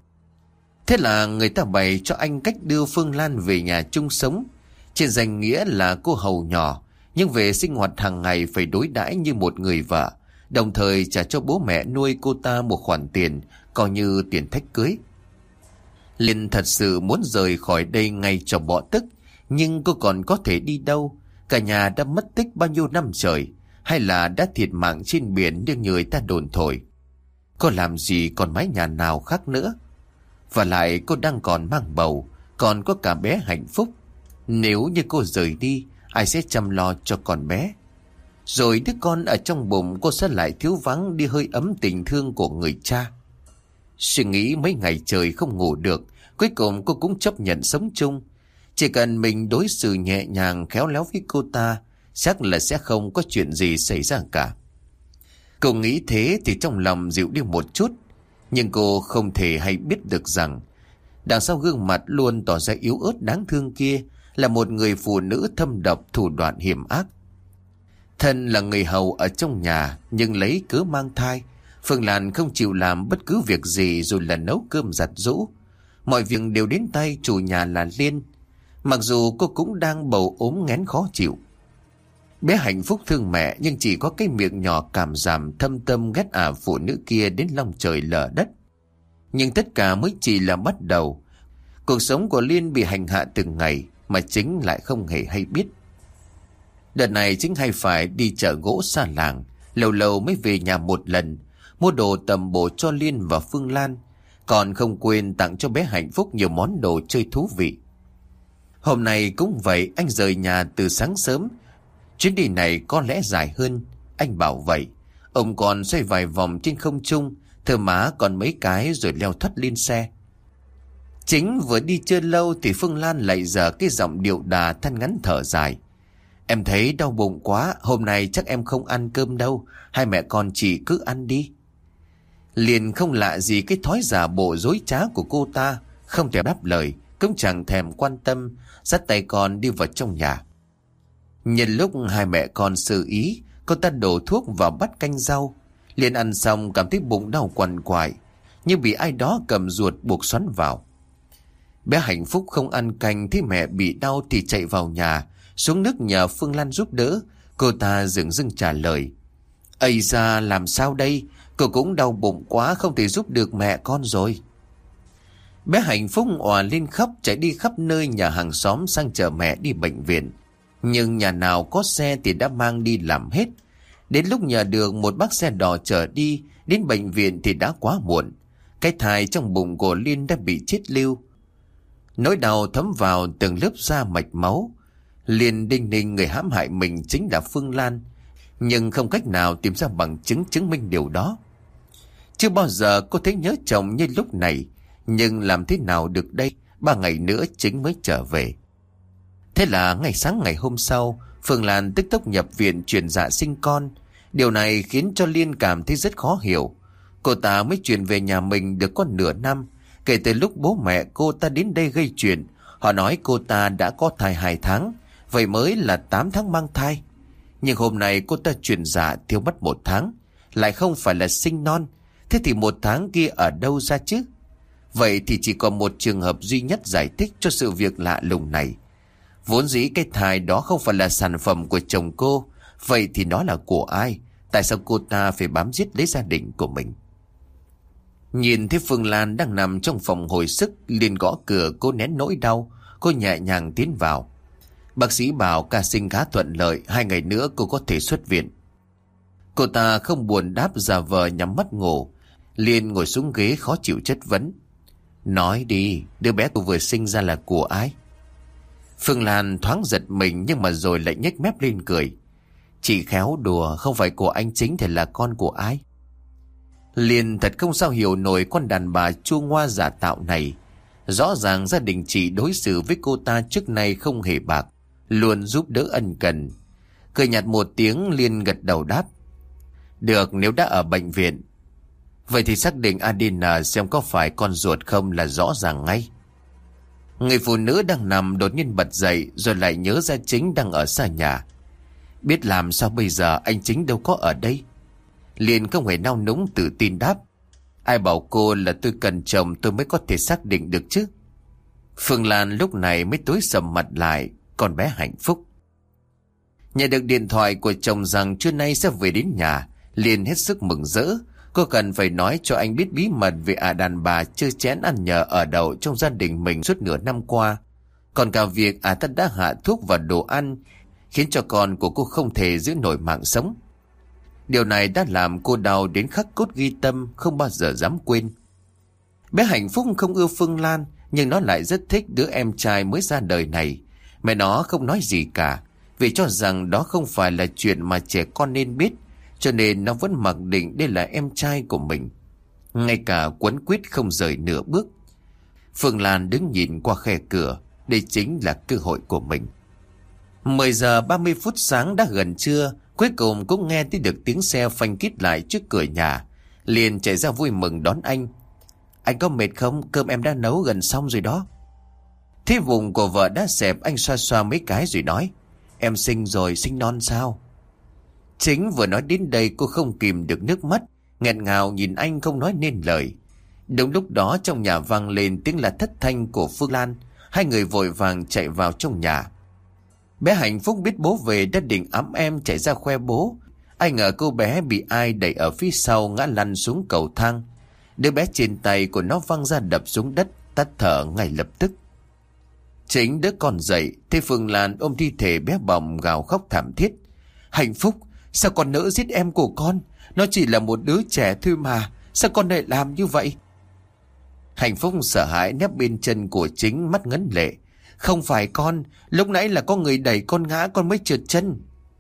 Thế là người ta bày cho anh cách đưa Phương Lan về nhà chung sống. Trên danh nghĩa là cô hầu nhỏ, nhưng về sinh hoạt hàng ngày phải đối đãi như một người vợ, đồng thời trả cho bố mẹ nuôi cô ta một khoản tiền, coi như tiền thách cưới. Liên thật sự muốn rời khỏi đây ngay cho bỏ tức, nhưng cô còn có thể đi đâu? Cả nhà đã mất tích bao nhiêu năm trời, hay là đã thiệt mạng trên biển như người ta đồn thổi? Cô làm gì còn mái nhà nào khác nữa? Và lại cô đang còn mang bầu, còn có cả bé Hạnh Phúc. Nếu như cô rời đi, ai sẽ chăm lo cho con bé? Rồi đứa con ở trong bụng cô sẽ lại thiếu vắng đi hơi ấm tình thương của người cha. Suy nghĩ mấy ngày trời không ngủ được, cuối cùng cô cũng chấp nhận sống chung. Chỉ cần mình đối xử nhẹ nhàng khéo léo với cô ta, chắc là sẽ không có chuyện gì xảy ra cả. Cô nghĩ thế thì trong lòng dịu đi một chút, nhưng cô không thể hay biết được rằng đằng sau gương mặt luôn tỏ ra yếu ớt đáng thương kia là một người phụ nữ thâm độc, thủ đoạn hiểm ác. Thân là người hầu ở trong nhà, nhưng lấy cớ mang thai, Phương Lan không chịu làm bất cứ việc gì, dù là nấu cơm giặt giũ. Mọi việc đều đến tay chủ nhà là Liên, mặc dù cô cũng đang bầu ốm nghén khó chịu. Bé Hạnh Phúc thương mẹ, nhưng chỉ có cái miệng nhỏ cảm giảm thâm tâm ghét ả phụ nữ kia đến lòng trời lở đất. Nhưng tất cả mới chỉ là bắt đầu. Cuộc sống của Liên bị hành hạ từng ngày, mà Chính lại không hề hay biết. Đợt này Chính hay phải đi chợ gỗ xa làng, lâu lâu mới về nhà một lần, mua đồ tầm bổ cho Liên và Phương Lan, còn không quên tặng cho bé Hạnh Phúc nhiều món đồ chơi thú vị. Hôm nay cũng vậy, anh rời nhà từ sáng sớm. Chuyến đi này có lẽ dài hơn, anh bảo vậy. Ông còn xoay vài vòng trên không trung, thơ má còn mấy cái rồi leo thoát lên xe. Chính vừa đi chưa lâu thì Phương Lan lại dở cái giọng điệu đà than ngắn thở dài. Em thấy đau bụng quá, hôm nay chắc em không ăn cơm đâu, hai mẹ con chị cứ ăn đi. Liền không lạ gì cái thói giả bộ dối trá của cô ta, không thèm đáp lời, cũng chẳng thèm quan tâm, dắt tay con đi vào trong nhà. Nhân lúc hai mẹ con sơ ý, cô ta đổ thuốc vào bát canh rau. Liền ăn xong cảm thấy bụng đau quằn quại, như bị ai đó cầm ruột buộc xoắn vào. Bé Hạnh Phúc không ăn canh, thấy mẹ bị đau thì chạy vào nhà, xuống nước nhờ Phương Lan giúp đỡ. Cô ta dửng dưng trả lời. Ây da, làm sao đây? Cô cũng đau bụng quá, không thể giúp được mẹ con rồi. Bé Hạnh Phúc òa lên khóc, chạy đi khắp nơi nhà hàng xóm sang chở mẹ đi bệnh viện. Nhưng nhà nào có xe thì đã mang đi làm hết. Đến lúc nhờ được một bác xe đò chở đi đến bệnh viện thì đã quá muộn. Cái thai trong bụng của Liên đã bị chết lưu. Nỗi đau thấm vào từng lớp da mạch máu. Liên đinh ninh người hãm hại mình chính là Phương Lan, nhưng không cách nào tìm ra bằng chứng chứng minh điều đó. Chưa bao giờ cô thấy nhớ chồng như lúc này, nhưng làm thế nào được đây, ba ngày nữa chính mới trở về. Thế là ngày sáng ngày hôm sau, Phương Lan tức tốc nhập viện truyền dạ sinh con. Điều này khiến cho Liên cảm thấy rất khó hiểu. Cô ta mới chuyển về nhà mình được có nửa năm. Kể từ lúc bố mẹ cô ta đến đây gây chuyện, họ nói cô ta đã có thai hai tháng, vậy mới là tám tháng mang thai. Nhưng hôm nay cô ta chuyển dạ thiếu mất một tháng, lại không phải là sinh non. Thế thì một tháng kia ở đâu ra chứ? Vậy thì chỉ còn một trường hợp duy nhất giải thích cho sự việc lạ lùng này. Vốn dĩ cái thai đó không phải là sản phẩm của chồng cô, vậy thì nó là của ai? Tại sao cô ta phải bám giết lấy gia đình của mình? Nhìn thấy Phương Lan đang nằm trong phòng hồi sức, liền gõ cửa. Cô nén nỗi đau, cô nhẹ nhàng tiến vào. Bác sĩ bảo ca sinh khá thuận lợi, hai ngày nữa cô có thể xuất viện. Cô ta không buồn đáp, giả vờ nhắm mắt ngủ. Liền ngồi xuống ghế khó chịu chất vấn. Nói đi, đứa bé cô vừa sinh ra là của ai? Phương Lan thoáng giật mình, nhưng mà rồi lại nhếch mép lên cười. Chị khéo đùa, không phải của anh chính thì là con của ai? Liền thật không sao hiểu nổi con đàn bà chua ngoa giả tạo này. Rõ ràng gia đình chị đối xử với cô ta trước nay không hề bạc, luôn giúp đỡ ân cần. Cười nhạt một tiếng, Liên gật đầu đáp. Được, nếu đã ở bệnh viện, vậy thì xác định a đê en xem có phải con ruột không là rõ ràng ngay. Người phụ nữ đang nằm đột nhiên bật dậy, rồi lại nhớ ra Chính đang ở xa nhà. Biết làm sao bây giờ, anh Chính đâu có ở đây. Liền không hề nao núng tự tin đáp. Ai bảo cô là tôi cần chồng tôi mới có thể xác định được chứ? Phương Lan lúc này mới tối sầm mặt lại. Con bé Hạnh Phúc nhận được điện thoại của chồng rằng trưa nay sẽ về đến nhà, liền hết sức mừng rỡ. Cô cần phải nói cho anh biết bí mật về ả đàn bà chơi chén ăn nhờ ở đậu trong gia đình mình suốt nửa năm qua. Còn cả việc ả ta đã hạ thuốc vào đồ ăn, khiến cho con của cô không thể giữ nổi mạng sống. Điều này đã làm cô đau đến khắc cốt ghi tâm, không bao giờ dám quên. Bé Hạnh Phúc không ưa Phương Lan, nhưng nó lại rất thích đứa em trai mới ra đời này. Mẹ nó không nói gì cả, vì cho rằng đó không phải là chuyện mà trẻ con nên biết, cho nên nó vẫn mặc định đây là em trai của mình. Ngay cả quấn quýt không rời nửa bước. Phương Lan đứng nhìn qua khe cửa, đây chính là cơ hội của mình. Mười giờ ba mươi phút sáng đã gần trưa, cuối cùng cũng nghe thấy được tiếng xe phanh kít lại trước cửa nhà. Liền chạy ra vui mừng đón anh. Anh có mệt không? Cơm em đã nấu gần xong rồi đó. Thế vùng của vợ đã xẹp, anh xoa xoa mấy cái rồi nói. Em sinh rồi, sinh non sao? Chính vừa nói đến đây cô không kìm được nước mắt, nghẹn ngào nhìn anh không nói nên lời. Đúng lúc đó trong nhà vang lên tiếng là thất thanh của Phương Lan. Hai người vội vàng chạy vào trong nhà. Bé Hạnh Phúc biết bố về đã định ẵm em chạy ra khoe bố. Ai ngờ cô bé bị ai đẩy ở phía sau ngã lăn xuống cầu thang. Đứa bé trên tay của nó văng ra đập xuống đất, tắt thở ngay lập tức. Chính đứa con dậy, thấy Phương Lan ôm thi thể bé bỏng gào khóc thảm thiết. Hạnh Phúc, sao con nỡ giết em của con? Nó chỉ là một đứa trẻ thôi mà, sao con lại làm như vậy? Hạnh Phúc sợ hãi nép bên chân của Chính, mắt ngấn lệ. Không phải con, lúc nãy là có người đẩy con ngã, con mới trượt chân.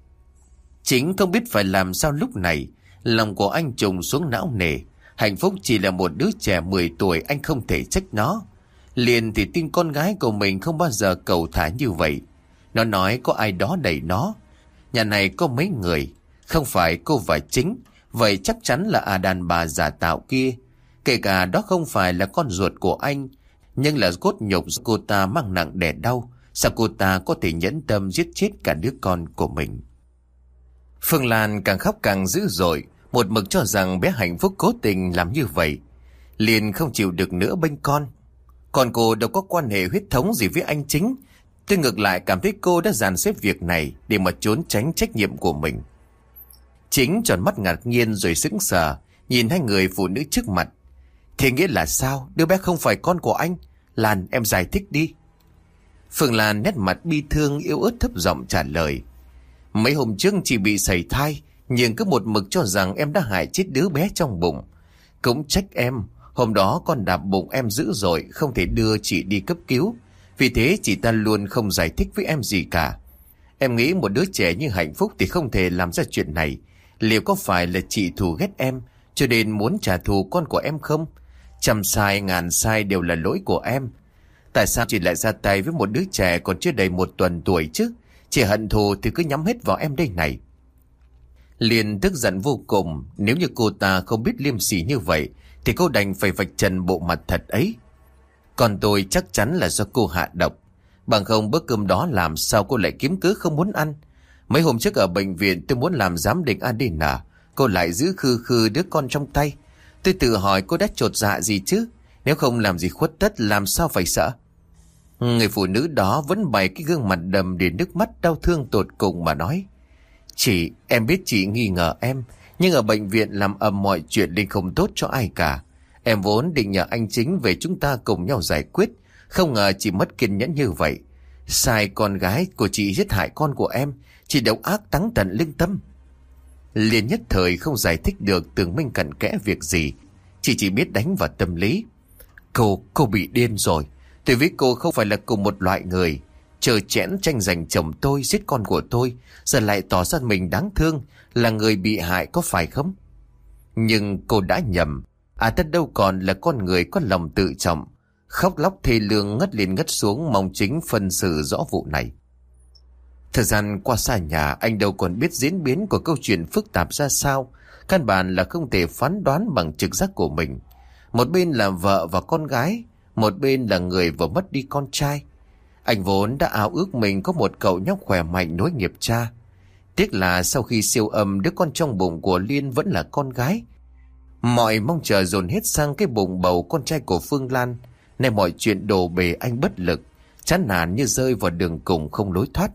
Chính không biết phải làm sao lúc này. Lòng của anh trùng xuống não nề. Hạnh Phúc chỉ là một đứa trẻ mười tuổi, anh không thể trách nó. Liền thì tin con gái của mình không bao giờ cầu thả như vậy. Nó nói có ai đó đẩy nó. Nhà này có mấy người, không phải cô và Chính, vậy chắc chắn là à đàn bà giả tạo kia. Kể cả đó không phải là con ruột của anh, nhưng là cốt nhục cô ta mang nặng đè đau. Sao cô ta có thể nhẫn tâm giết chết cả đứa con của mình? Phương Lan càng khóc càng dữ dội, một mực cho rằng bé Hạnh Phúc cố tình làm như vậy. Liền không chịu được nữa bênh con. Còn cô đâu có quan hệ huyết thống gì với anh Chính. Tôi ngược lại cảm thấy cô đã dàn xếp việc này để mà trốn tránh trách nhiệm của mình. Chính tròn mắt ngạc nhiên rồi sững sờ, nhìn hai người phụ nữ trước mặt. Thế nghĩa là sao? Đứa bé không phải con của anh. Lan, em giải thích đi. Phương Lan nét mặt bi thương yếu ớt thấp giọng trả lời. Mấy hôm trước chị bị sảy thai, nhưng cứ một mực cho rằng em đã hại chết đứa bé trong bụng. Cũng trách em, hôm đó con đạp bụng em dữ dội, không thể đưa chị đi cấp cứu. Vì thế chị ta luôn không giải thích với em gì cả. Em nghĩ một đứa trẻ như Hạnh Phúc thì không thể làm ra chuyện này. Liệu có phải là chị thù ghét em, cho nên muốn trả thù con của em không? Trăm sai ngàn sai đều là lỗi của em. Tại sao chị lại ra tay với một đứa trẻ còn chưa đầy một tuần tuổi chứ? Chị hận thù thì cứ nhắm hết vào em đây này. Liền tức giận vô cùng. Nếu như cô ta không biết liêm sỉ như vậy thì cô đành phải vạch trần bộ mặt thật ấy. Còn tôi chắc chắn là do cô hạ độc. Bằng không bữa cơm đó làm sao cô lại kiếm cớ không muốn ăn? Mấy hôm trước ở bệnh viện tôi muốn làm giám định a đê en. Cô lại giữ khư khư đứa con trong tay. Tôi tự hỏi cô đã chột dạ gì chứ? Nếu không làm gì khuất tất làm sao phải sợ? Người phụ nữ đó vẫn bày cái gương mặt đầm để nước mắt đau thương tột cùng mà nói. Chị, em biết chị nghi ngờ em, nhưng ở bệnh viện làm ầm mọi chuyện nên không tốt cho ai cả. Em vốn định nhờ anh Chính về chúng ta cùng nhau giải quyết, không ngờ chị mất kiên nhẫn như vậy. Sai con gái của chị giết hại con của em, chị độc ác táng tận lương tâm. Liền nhất thời không giải thích được Tường Minh cặn kẽ việc gì, chị chỉ biết đánh vào tâm lý. Cô, cô bị điên rồi. Tôi với cô không phải là cùng một loại người. Chờ chẽn tranh giành chồng tôi, giết con của tôi, giờ lại tỏ ra mình đáng thương, là người bị hại có phải không? Nhưng cô đã nhầm. À tất đâu còn là con người có lòng tự trọng. Khóc lóc thê lương ngất lên ngất xuống mong Chính phân xử rõ vụ này. Thời gian qua xa nhà, anh đâu còn biết diễn biến của câu chuyện phức tạp ra sao. Căn bản là không thể phán đoán bằng trực giác của mình. Một bên là vợ và con gái, một bên là người vừa mất đi con trai. Anh vốn đã ao ước mình có một cậu nhóc khỏe mạnh nối nghiệp cha. Tiếc là sau khi siêu âm, đứa con trong bụng của Liên vẫn là con gái. Mọi mong chờ dồn hết sang cái bụng bầu con trai của Phương Lan. Nay mọi chuyện đổ bể anh bất lực, chán nản như rơi vào đường cùng không lối thoát.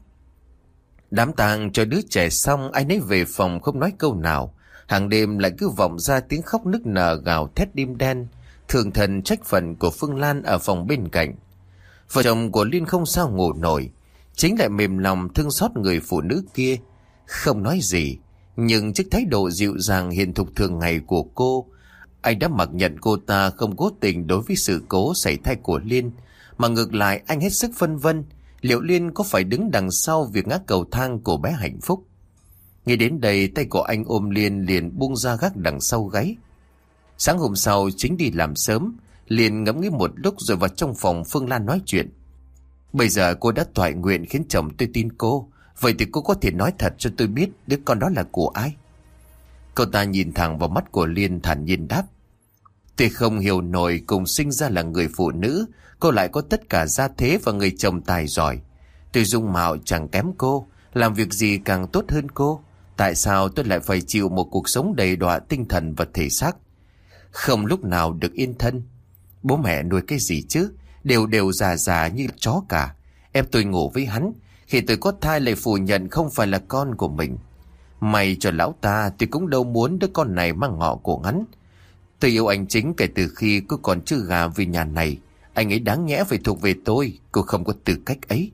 Đám tang cho đứa trẻ xong, anh ấy về phòng không nói câu nào. Hàng đêm lại cứ vọng ra tiếng khóc nức nở gào thét đêm đen, thường thần trách phận của Phương Lan ở phòng bên cạnh. Vợ chồng của Liên không sao ngủ nổi, Chính lại mềm lòng thương xót người phụ nữ kia. Không nói gì, nhưng trước thái độ dịu dàng hiền thục thường ngày của cô, anh đã mặc nhận cô ta không cố tình đối với sự cố xảy thai của Liên, mà ngược lại anh hết sức phân vân liệu Liên có phải đứng đằng sau việc ngã cầu thang của bé Hạnh Phúc. Nghĩ đến đây, tay của anh ôm Liên liền buông ra gác đằng sau gáy. Sáng hôm sau Chính đi làm sớm, liền ngẫm nghĩ một lúc rồi vào trong phòng Phương Lan nói chuyện. Bây giờ cô đã toại nguyện khiến chồng tôi tin cô, vậy thì cô có thể nói thật cho tôi biết đứa con đó là của ai? Cậu ta nhìn thẳng vào mắt của Liên thản nhiên đáp. Tôi không hiểu nổi, cùng sinh ra là người phụ nữ, cô lại có tất cả gia thế và người chồng tài giỏi. Tôi dung mạo chẳng kém cô, làm việc gì càng tốt hơn cô. Tại sao tôi lại phải chịu một cuộc sống đầy đọa tinh thần và thể xác? Không lúc nào được yên thân. Bố mẹ nuôi cái gì chứ? Đều đều già già như chó cả. Em tôi ngủ với hắn, khi tôi có thai lại phủ nhận không phải là con của mình. May cho lão ta, tôi cũng đâu muốn đứa con này mang ngọ của hắn. Tôi yêu anh Chính kể từ khi cô còn chưa gà về nhà này. Anh ấy đáng nhẽ phải thuộc về tôi, cô không có tư cách ấy.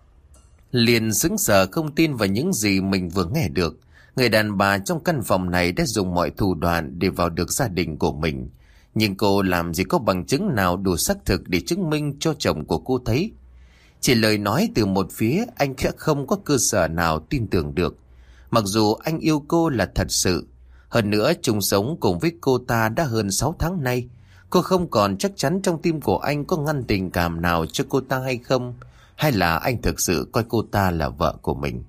Liền sững sờ không tin vào những gì mình vừa nghe được. Người đàn bà trong căn phòng này đã dùng mọi thủ đoạn để vào được gia đình của mình. Nhưng cô làm gì có bằng chứng nào đủ xác thực để chứng minh cho chồng của cô thấy. Chỉ lời nói từ một phía, anh sẽ không có cơ sở nào tin tưởng được. Mặc dù anh yêu cô là thật sự. Hơn nữa chung sống cùng với cô ta đã hơn sáu tháng nay. Cô không còn chắc chắn trong tim của anh có ngăn tình cảm nào cho cô ta hay không, hay là anh thực sự coi cô ta là vợ của mình.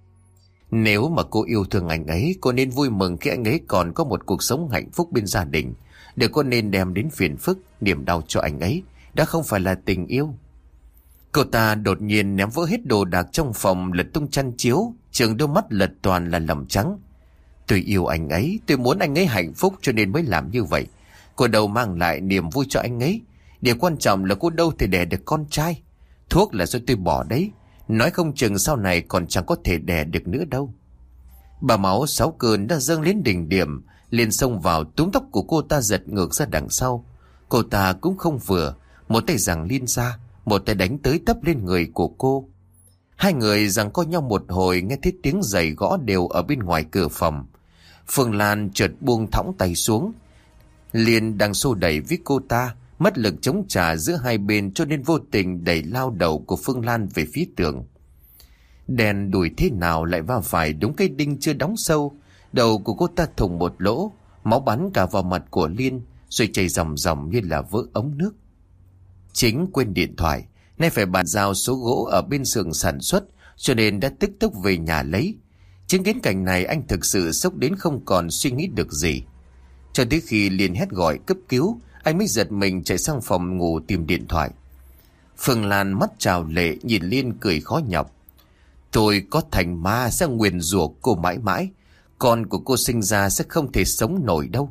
Nếu mà cô yêu thương anh ấy, cô nên vui mừng khi anh ấy còn có một cuộc sống hạnh phúc bên gia đình. Để cô nên đem đến phiền phức, niềm đau cho anh ấy. Đã không phải là tình yêu. Cô ta đột nhiên ném vỡ hết đồ đạc trong phòng, lật tung chăn chiếu, trừng đôi mắt lật toàn là lầm trắng. Tôi yêu anh ấy, tôi muốn anh ấy hạnh phúc cho nên mới làm như vậy. Cô đâu mang lại niềm vui cho anh ấy. Điều quan trọng là cô đâu thể đẻ được con trai. Thuốc là do tôi bỏ đấy. Nói không chừng sau này còn chẳng có thể đẻ được nữa đâu. Bà máu sáu cơn đã dâng lên đỉnh điểm, liền xông vào túm tóc của cô ta giật ngược ra đằng sau. Cô ta cũng không vừa, một tay giằng liên ra, một tay đánh tới tấp lên người của cô. Hai người giằng co nhau một hồi, nghe thấy tiếng giày gõ đều ở bên ngoài cửa phòng. Phương Lan chợt buông thõng tay xuống, liền đang xô đẩy với cô ta, mất lực chống trả giữa hai bên cho nên vô tình đẩy lao đầu của Phương Lan về phía tường. Đèn đuổi thế nào lại va phải đúng cây đinh chưa đóng sâu, đầu của cô ta thủng một lỗ, máu bắn cả vào mặt của Liên, rồi chảy ròng ròng như là vỡ ống nước. Chính quên điện thoại, nay phải bàn giao số gỗ ở bên xưởng sản xuất, cho nên đã tức tốc về nhà lấy. Chứng kiến cảnh này, anh thực sự sốc đến không còn suy nghĩ được gì. Cho tới khi Liên hét gọi cấp cứu, anh mới giật mình chạy sang phòng ngủ tìm điện thoại. Phương Lan mắt trào lệ nhìn Liên cười khó nhọc. Tôi có thành ma sẽ nguyền rủa cô mãi mãi. Con của cô sinh ra sẽ không thể sống nổi đâu.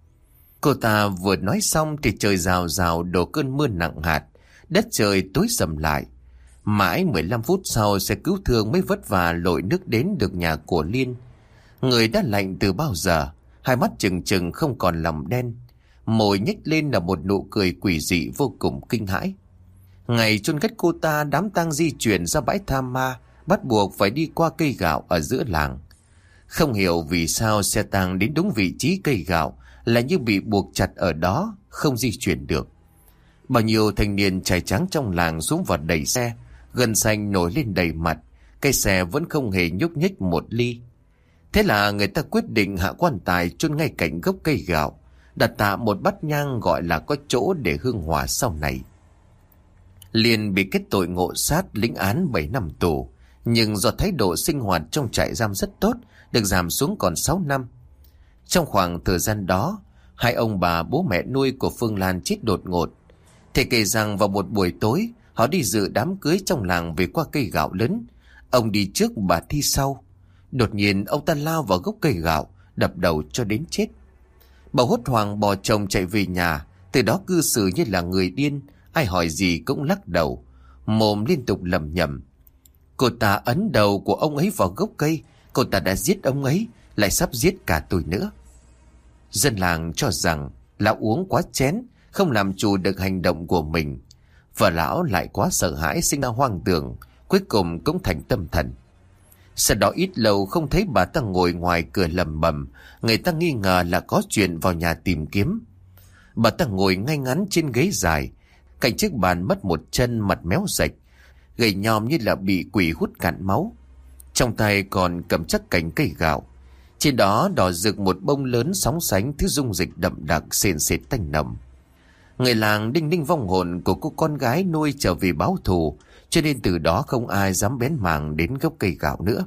Cô ta vừa nói xong thì trời rào rào đổ cơn mưa nặng hạt. Đất trời tối sầm lại. Mãi mười lăm phút sau xe cứu thương mới vất vả lội nước đến được nhà của Liên. Người đã lạnh từ bao giờ, hai mắt trừng trừng không còn lòng đen. Môi nhếch lên là một nụ cười quỷ dị vô cùng kinh hãi. Ngày chôn cất cô ta, đám tang di chuyển ra bãi tha ma, bắt buộc phải đi qua cây gạo ở giữa làng. Không hiểu vì sao xe tang đến đúng vị trí cây gạo là như bị buộc chặt ở đó, không di chuyển được. Bao nhiêu thanh niên trai tráng trong làng xuống vào đẩy xe, gân xanh nổi lên đầy mặt, cây xe vẫn không hề nhúc nhích một ly. Thế là người ta quyết định hạ quan tài chôn ngay cạnh gốc cây gạo, đặt tạm một bát nhang gọi là có chỗ để hương hỏa sau này. Liên bị kết tội ngộ sát, lĩnh án bảy năm tù, nhưng do thái độ sinh hoạt trong trại giam rất tốt, được giảm xuống còn sáu năm. Trong khoảng thời gian đó, hai ông bà bố mẹ nuôi của Phương Lan chết đột ngột. Thầy kể rằng vào một buổi tối, họ đi dự đám cưới trong làng về qua cây gạo lớn. Ông đi trước, bà thi sau. Đột nhiên ông ta lao vào gốc cây gạo, đập đầu cho đến chết. Bà hốt hoảng bỏ chồng chạy về nhà, từ đó cư xử như là người điên, ai hỏi gì cũng lắc đầu, mồm liên tục lẩm nhẩm. Cô ta ấn đầu của ông ấy vào gốc cây, cô ta đã giết ông ấy, lại sắp giết cả tôi nữa. Dân làng cho rằng lão uống quá chén, không làm chủ được hành động của mình, và lão lại quá sợ hãi sinh ra hoang tưởng, cuối cùng cũng thành tâm thần. Sau đó ít lâu không thấy bà ta ngồi ngoài cửa lầm bầm, người ta nghi ngờ là có chuyện vào nhà tìm kiếm. Bà ta ngồi ngay ngắn trên ghế dài, cạnh chiếc bàn mất một chân, mặt méo sạch, gầy nhom như là bị quỷ hút cạn máu. Trong tay còn cầm chắc cành cây gạo, trên đó đỏ rực một bông lớn sóng sánh thứ dung dịch đậm đặc sền sệt tanh nồng. Người làng đinh ninh vong hồn của cô con gái nuôi trở về báo thù, cho nên từ đó không ai dám bén mảng đến gốc cây gạo nữa.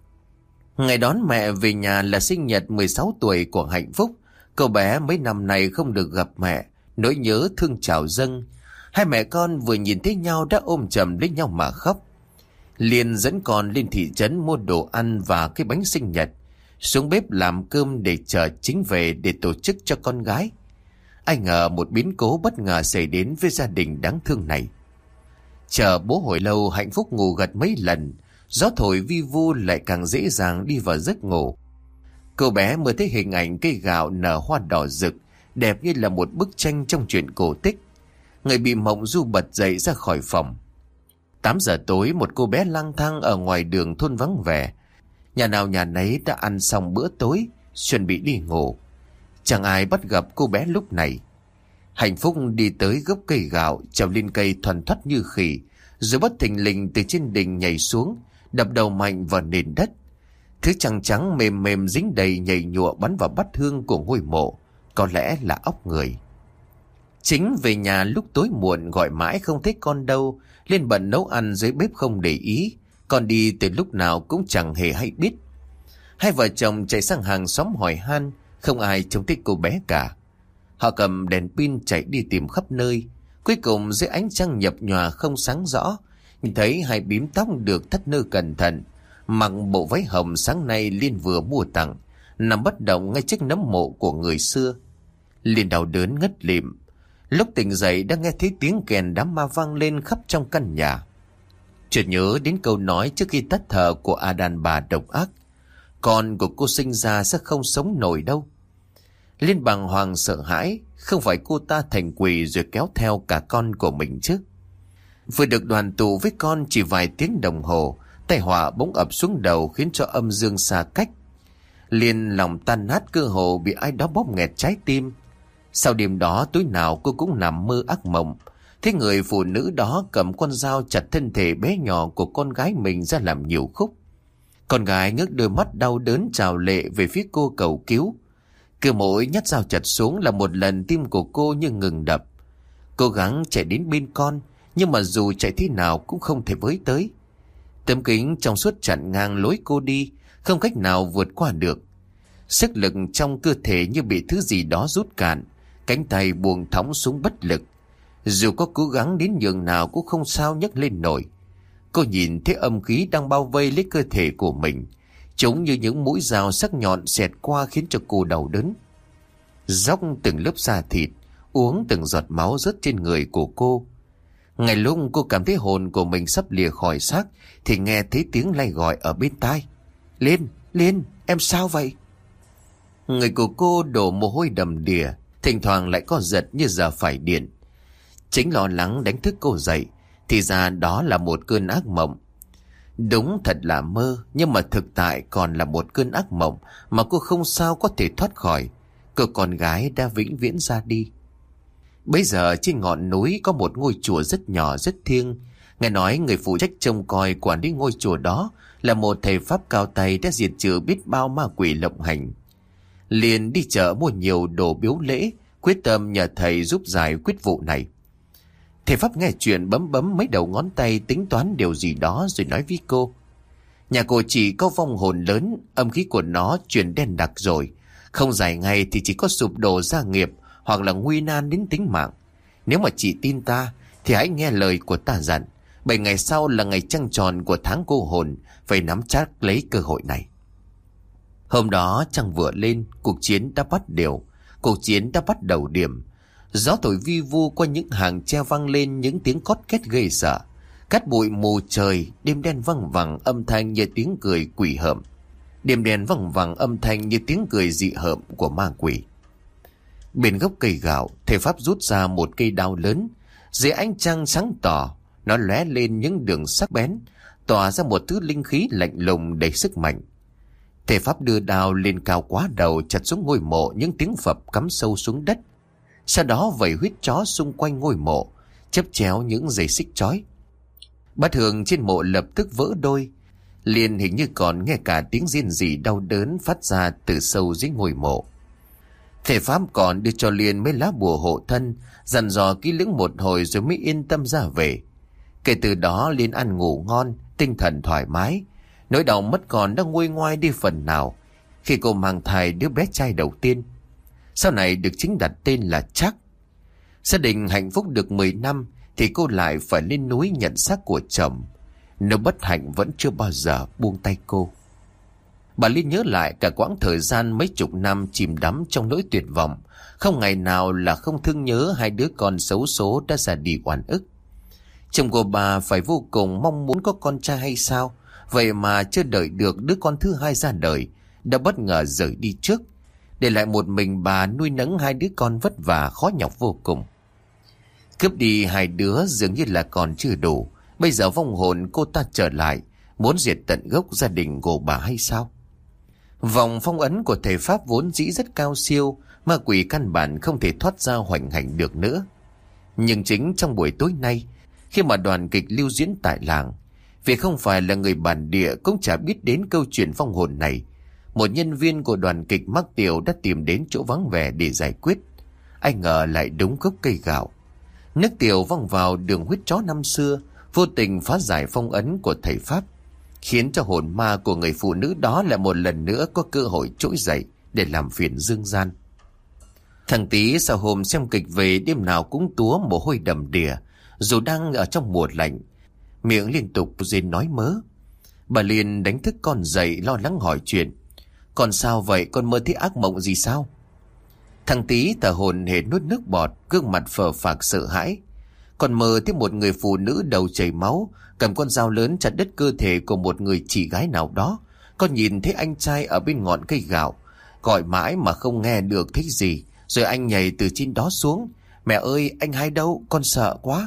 Ngày đón mẹ về nhà là sinh nhật mười sáu tuổi của Hạnh Phúc. Cậu bé mấy năm nay không được gặp mẹ, nỗi nhớ thương trào dâng. Hai mẹ con vừa nhìn thấy nhau đã ôm chầm lấy nhau mà khóc. Liền dẫn con lên thị trấn mua đồ ăn và cái bánh sinh nhật, xuống bếp làm cơm để chờ chính về để tổ chức cho con gái. Ai ngờ một biến cố bất ngờ xảy đến với gia đình đáng thương này. Chờ bố hồi lâu, Hạnh Phúc ngủ gật mấy lần, gió thổi vi vu lại càng dễ dàng đi vào giấc ngủ. Cô bé mới thấy hình ảnh cây gạo nở hoa đỏ rực, đẹp như là một bức tranh trong truyện cổ tích. Người bị mộng du bật dậy ra khỏi phòng. Tám giờ tối, một cô bé lang thang ở ngoài đường thôn vắng vẻ. Nhà nào nhà nấy đã ăn xong bữa tối, chuẩn bị đi ngủ. Chẳng ai bắt gặp cô bé lúc này. Hạnh Phúc đi tới gốc cây gạo, trèo lên cây thoăn thoắt như khỉ, rồi bất thình lình từ trên đỉnh nhảy xuống, đập đầu mạnh vào nền đất. Thứ trắng trắng mềm mềm dính đầy nhảy nhụa bắn vào bát hương của ngôi mộ, có lẽ là óc người. Chính về nhà lúc tối muộn gọi mãi không thấy con đâu, lên bận nấu ăn dưới bếp không để ý, con đi từ lúc nào cũng chẳng hề hay biết. Hai vợ chồng chạy sang hàng xóm hỏi han, không ai trông thấy cô bé cả. Họ cầm đèn pin chạy đi tìm khắp nơi. Cuối cùng dưới ánh trăng nhập nhòa không sáng rõ, nhìn thấy hai bím tóc được thắt nơ cẩn thận, mặc bộ váy hồng sáng nay Liên vừa mua tặng, nằm bất động ngay trước nấm mộ của người xưa. Liên đau đớn ngất lịm. Lúc tỉnh dậy đã nghe thấy tiếng kèn đám ma vang lên khắp trong căn nhà. Chợt nhớ đến câu nói trước khi tắt thở của A đàn bà độc ác: con của cô sinh ra sẽ không sống nổi đâu. Liên bàng hoàng sợ hãi, không phải cô ta thành quỷ rồi kéo theo cả con của mình chứ. Vừa được đoàn tụ với con chỉ vài tiếng đồng hồ, tai họa bỗng ập xuống đầu khiến cho âm dương xa cách. Liên lòng tan nát, cơ hồ bị ai đó bóp nghẹt trái tim. Sau đêm đó tối nào cô cũng nằm mơ ác mộng, thấy người phụ nữ đó cầm con dao chặt thân thể bé nhỏ của con gái mình ra làm nhiều khúc. Con gái ngước đôi mắt đau đớn trào lệ về phía cô cầu cứu. Cứ mỗi nhát dao chặt xuống là một lần tim của cô như ngừng đập. Cố gắng chạy đến bên con, nhưng mà dù chạy thế nào cũng không thể với tới. Tấm kính trong suốt chặn ngang lối cô đi, không cách nào vượt qua được. Sức lực trong cơ thể như bị thứ gì đó rút cạn, cánh tay buông thõng xuống bất lực. Dù có cố gắng đến nhường nào cũng không sao nhấc lên nổi. Cô nhìn thấy âm khí đang bao vây lấy cơ thể của mình, chúng như những mũi dao sắc nhọn xẹt qua khiến cho cô đau đớn. Dóc từng lớp da thịt, uống từng giọt máu rớt trên người của cô. Ngay lúc cô cảm thấy hồn của mình sắp lìa khỏi xác thì nghe thấy tiếng lay gọi ở bên tai. Liên, Liên, em sao vậy? Người của cô đổ mồ hôi đầm đìa, thỉnh thoảng lại có giật như giờ phải điện. Chính lo lắng đánh thức cô dậy, thì ra đó là một cơn ác mộng. Đúng thật là mơ, nhưng mà thực tại còn là một cơn ác mộng mà cô không sao có thể thoát khỏi. Cô con gái đã vĩnh viễn ra đi. Bây giờ trên ngọn núi có một ngôi chùa rất nhỏ rất thiêng. Nghe nói người phụ trách trông coi quản lý ngôi chùa đó là một thầy pháp cao tay đã diệt trừ biết bao ma quỷ lộng hành. Liền đi chợ mua nhiều đồ biếu lễ, quyết tâm nhờ thầy giúp giải quyết vụ này. Thầy pháp nghe chuyện bấm bấm mấy đầu ngón tay tính toán điều gì đó rồi nói với cô: nhà cô chỉ có vong hồn lớn, âm khí của nó chuyển đen đặc rồi, không giải ngay thì chỉ có sụp đổ gia nghiệp hoặc là nguy nan đến tính mạng. Nếu mà chị tin ta thì hãy nghe lời của ta dặn, bảy ngày sau là ngày trăng tròn của tháng cô hồn, phải nắm chắc lấy cơ hội này. Hôm đó trăng vừa lên, cuộc chiến đã bắt đều, cuộc chiến đã bắt đầu điểm. Gió thổi vi vu qua những hàng tre vang lên những tiếng cót két ghê sợ. Cát bụi mù trời, đêm đen văng vẳng âm thanh như tiếng cười quỷ hợm. Đêm đen văng vẳng âm thanh như tiếng cười dị hợm của ma quỷ. Bên gốc cây gạo, thầy pháp rút ra một cây đao lớn. Dưới ánh trăng sáng tỏ, nó lóe lên những đường sắc bén, tỏa ra một thứ linh khí lạnh lùng đầy sức mạnh. Thầy pháp đưa đao lên cao quá đầu, chặt xuống ngôi mộ những tiếng phập cắm sâu xuống đất. Sau đó vẩy huyết chó xung quanh ngôi mộ, chớp chéo những dây xích chói. Bát hương trên mộ lập tức vỡ đôi. Liền hình như còn nghe cả tiếng rên rỉ đau đớn phát ra từ sâu dưới ngôi mộ. Thầy pháp còn đưa cho Liên mấy lá bùa hộ thân, dặn dò kỹ lưỡng một hồi rồi mới yên tâm ra về. Kể từ đó Liên ăn ngủ ngon, tinh thần thoải mái. Nỗi đau mất con đã nguôi ngoai đi phần nào khi cô mang thai đứa bé trai đầu tiên, sau này được chính đặt tên là Trác. Gia đình hạnh phúc được mười năm thì cô lại phải lên núi nhận xác của chồng. Nỗi bất hạnh vẫn chưa bao giờ buông tay cô. Bà Liên nhớ lại cả quãng thời gian mấy chục năm chìm đắm trong nỗi tuyệt vọng, không ngày nào là không thương nhớ hai đứa con xấu số đã ra đi oan ức. Chồng của bà phải vô cùng mong muốn có con trai hay sao, vậy mà chưa đợi được đứa con thứ hai ra đời đã bất ngờ rời đi trước, để lại một mình bà nuôi nấng hai đứa con vất vả khó nhọc vô cùng. Cướp đi hai đứa dường như là còn chưa đủ, bây giờ vong hồn cô ta trở lại, muốn diệt tận gốc gia đình của bà hay sao? Vòng phong ấn của thầy pháp vốn dĩ rất cao siêu, ma quỷ căn bản không thể thoát ra hoành hành được nữa. Nhưng chính trong buổi tối nay, khi mà đoàn kịch lưu diễn tại làng, vì không phải là người bản địa cũng chả biết đến câu chuyện vong hồn này, một nhân viên của đoàn kịch mắc tiểu đã tìm đến chỗ vắng vẻ để giải quyết. ai ngờ lại đúng gốc cây gạo. Nước tiểu văng vào đường huyết chó năm xưa, vô tình phá giải phong ấn của thầy Pháp, khiến cho hồn ma của người phụ nữ đó lại một lần nữa có cơ hội trỗi dậy để làm phiền dương gian. Thằng Tý sau hôm xem kịch về đêm nào cũng túa mồ hôi đầm đìa, dù đang ở trong mùa lạnh, miệng liên tục rên nói mớ. Bà liền đánh thức con dậy, lo lắng hỏi chuyện. Con sao vậy, con mơ thấy ác mộng gì sao? Thằng Tý thở hổn hển nuốt nước bọt, gương mặt phờ phạc sợ hãi. Con mơ thấy một người phụ nữ đầu chảy máu, cầm con dao lớn chặt đứt cơ thể của một người chị gái nào đó. Con nhìn thấy anh trai ở bên ngọn cây gạo, gọi mãi mà không nghe được thích gì, rồi anh nhảy từ trên đó xuống. Mẹ ơi, anh hai đâu, con sợ quá.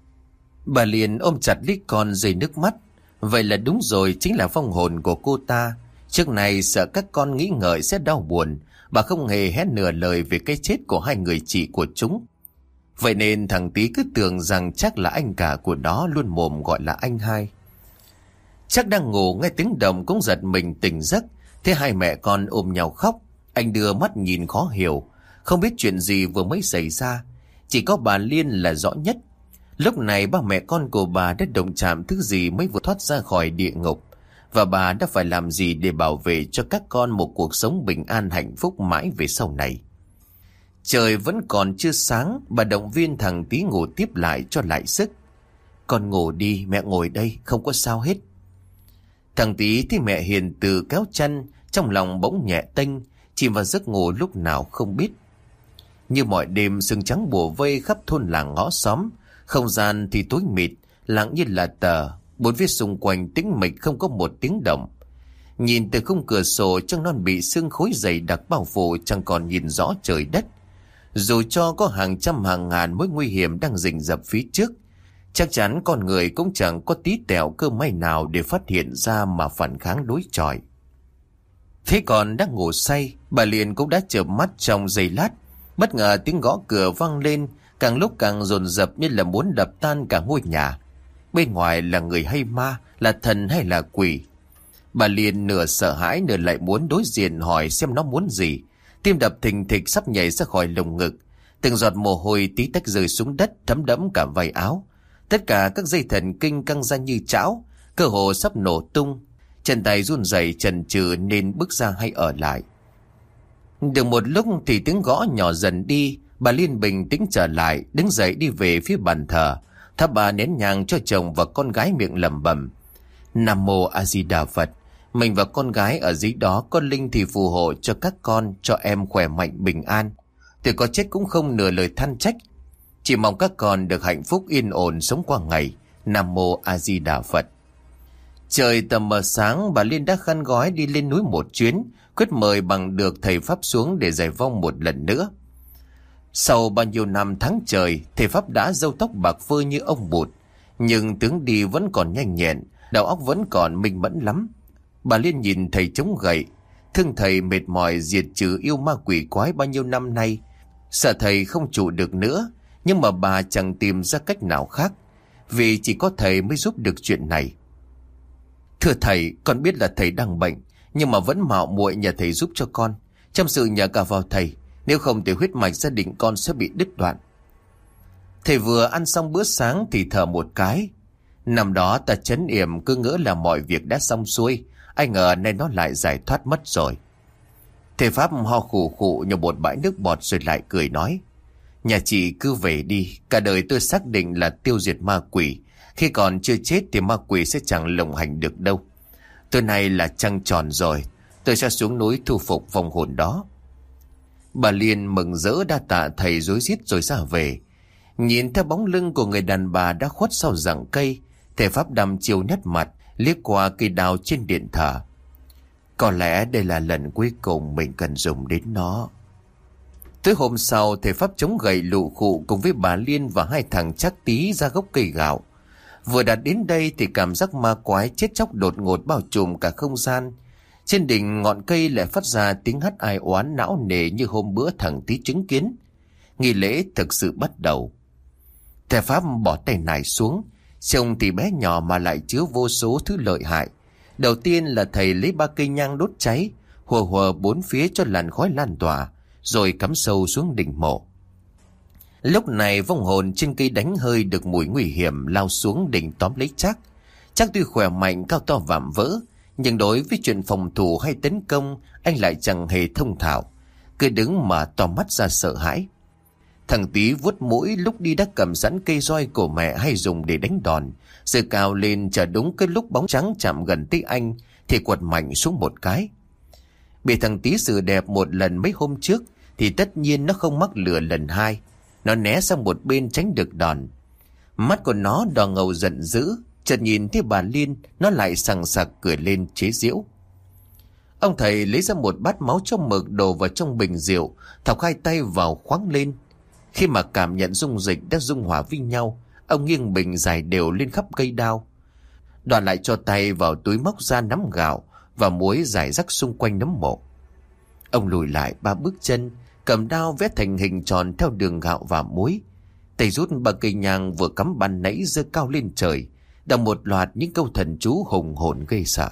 Bà liền ôm chặt lấy con rơi nước mắt. Vậy là đúng rồi, chính là vong hồn của cô ta. Trước này sợ các con nghĩ ngợi sẽ đau buồn, bà không hề hé nửa lời về cái chết của hai người chị của chúng. Vậy nên thằng Tý cứ tưởng rằng chắc là anh cả của nó, luôn mồm gọi là anh hai. Chắc đang ngủ nghe tiếng động cũng giật mình tỉnh giấc, thế hai mẹ con ôm nhau khóc. Anh đưa mắt nhìn khó hiểu, không biết chuyện gì vừa mới xảy ra. Chỉ có bà Liên là rõ nhất. Lúc này ba mẹ con của bà đã động chạm thứ gì mới vừa thoát ra khỏi địa ngục, và bà đã phải làm gì để bảo vệ cho các con một cuộc sống bình an hạnh phúc mãi về sau này. Trời vẫn còn chưa sáng, bà động viên thằng Tý ngủ tiếp lại cho lại sức. Con ngủ đi, mẹ ngồi đây, không có sao hết. Thằng Tý thấy mẹ hiền từ kéo chăn, trong lòng bỗng nhẹ tênh, chìm vào giấc ngủ lúc nào không biết. Như mọi đêm, sương trắng bủa vây khắp thôn làng ngõ xóm, không gian thì tối mịt, lặng như là tờ, bốn phía xung quanh tĩnh mịch không có một tiếng động. Nhìn từ khung cửa sổ, trăng non bị sương khối dày đặc bao phủ, chẳng còn nhìn rõ trời đất. Dù cho có hàng trăm hàng ngàn mối nguy hiểm đang rình rập phía trước, chắc chắn con người cũng chẳng có tí tẹo cơ may nào để phát hiện ra mà phản kháng đối chọi. Thế còn đang ngủ say, bà liền cũng đã chợp mắt trong giây lát. Bất ngờ tiếng gõ cửa vang lên, càng lúc càng dồn dập như là muốn đập tan cả ngôi nhà. Bên ngoài là người hay ma, là thần hay là quỷ? Bà liền nửa sợ hãi nửa lại muốn đối diện hỏi xem nó muốn gì. Tim đập thình thịch sắp nhảy ra khỏi lồng ngực. Từng giọt mồ hôi tí tách rơi xuống đất, thấm đẫm cả vai áo. Tất cả các dây thần kinh căng ra như chảo, cơ hồ sắp nổ tung. Chân tay run rẩy chần chừ nên bước ra hay ở lại. Được một lúc thì tiếng gõ nhỏ dần đi. Bà Liên bình tĩnh trở lại, đứng dậy đi về phía bàn thờ, thắp ba nén nhang cho chồng và con gái, miệng lẩm bẩm: Nam mô A Di Đà Phật. Mình và con gái ở dưới đó có linh thì phù hộ cho các con, cho em khỏe mạnh bình an. Từ có chết cũng không nửa lời than trách. Chỉ mong các con được hạnh phúc yên ổn sống qua ngày. Nam mô A Di Đà Phật. Trời tầm mờ sáng, bà Liên đã khăn gói đi lên núi một chuyến, quyết mời bằng được thầy Pháp xuống để giải vong một lần nữa. Sau bao nhiêu năm tháng trời, thầy Pháp đã râu tóc bạc phơ như ông Bụt, nhưng tướng đi vẫn còn nhanh nhẹn, đầu óc vẫn còn minh mẫn lắm. Bà Liên nhìn thầy chống gậy, thương thầy mệt mỏi diệt trừ yêu ma quỷ quái bao nhiêu năm nay, sợ thầy không trụ được nữa, nhưng mà bà chẳng tìm ra cách nào khác, vì chỉ có thầy mới giúp được chuyện này. Thưa thầy, con biết là thầy đang bệnh, nhưng mà vẫn mạo muội nhờ thầy giúp cho con. Trong sự nhờ cả vào thầy, nếu không thì huyết mạch gia đình con sẽ bị đứt đoạn. Thầy vừa ăn xong bữa sáng thì thở một cái. Năm đó ta trấn yểm cứ ngỡ là mọi việc đã xong xuôi, ai ngờ nay nó lại giải thoát mất rồi. Thầy Pháp ho khủ khụ nhổ một bãi nước bọt rồi lại cười nói: Nhà chị cứ về đi, cả đời tôi xác định là tiêu diệt ma quỷ. Khi còn chưa chết thì ma quỷ sẽ chẳng lộng hành được đâu. Tối nay là trăng tròn rồi, tôi sẽ xuống núi thu phục vong hồn đó. Bà Liên mừng rỡ đa tạ thầy rối rít rồi ra về. Nhìn theo bóng lưng của người đàn bà đã khuất sau rặng cây, thầy Pháp đăm chiêu nét mặt, liếc qua cây đào trên điện thờ. Có lẽ đây là lần cuối cùng mình cần dùng đến nó. Tới hôm sau, thầy Pháp chống gậy lụ khụ cùng với bà Liên và hai thằng Trác Tý ra gốc cây gạo. Vừa đạt đến đây thì cảm giác ma quái chết chóc đột ngột bao trùm cả không gian. Trên đỉnh ngọn cây lại phát ra tiếng hắt ai oán não nề như hôm bữa thằng Tý chứng kiến. Nghi lễ thực sự bắt đầu. Thầy Pháp bỏ tay nải xuống, trông thì bé nhỏ mà lại chứa vô số thứ lợi hại. Đầu tiên là thầy lấy ba cây nhang đốt cháy, hùa hùa bốn phía cho làn khói lan tỏa, rồi cắm sâu xuống đỉnh mộ. Lúc này vong hồn trên cây đánh hơi được mùi nguy hiểm lao xuống định tóm lấy Trác. Trác tuy khỏe mạnh cao to vạm vỡ, nhưng đối với chuyện phòng thủ hay tấn công anh lại chẳng hề thông thạo, cứ đứng mà to mắt ra sợ hãi. Thằng Tí vuốt mũi lúc đi đã cầm sẵn cây roi của mẹ hay dùng để đánh đòn, giơ cao lên chờ đúng cái lúc bóng trắng chạm gần tới anh thì quật mạnh xuống một cái. Bị thằng Tí xử đẹp một lần mấy hôm trước thì tất nhiên nó không mắc lừa lần hai. Nó né sang một bên tránh được đòn. Mắt của nó đỏ ngầu giận dữ, chợt nhìn thấy bà Liên, nó lại sằng sặc cười lên chế giễu. Ông thầy lấy ra một bát máu trong mực đổ vào trong bình rượu, thọc hai tay vào khoáng lên. Khi mà cảm nhận dung dịch đã dung hòa với nhau, ông nghiêng bình dài đều lên khắp cây đao. Đoàn lại cho tay vào túi móc ra nắm gạo và muối rải rắc xung quanh nấm mộ. Ông lùi lại ba bước chân, cầm đao vẽ thành hình tròn theo đường gạo và muối. Tay rút ba cây nhang vừa cắm ban nãy giơ cao lên trời, đọc một loạt những câu thần chú hùng hồn gây sợ.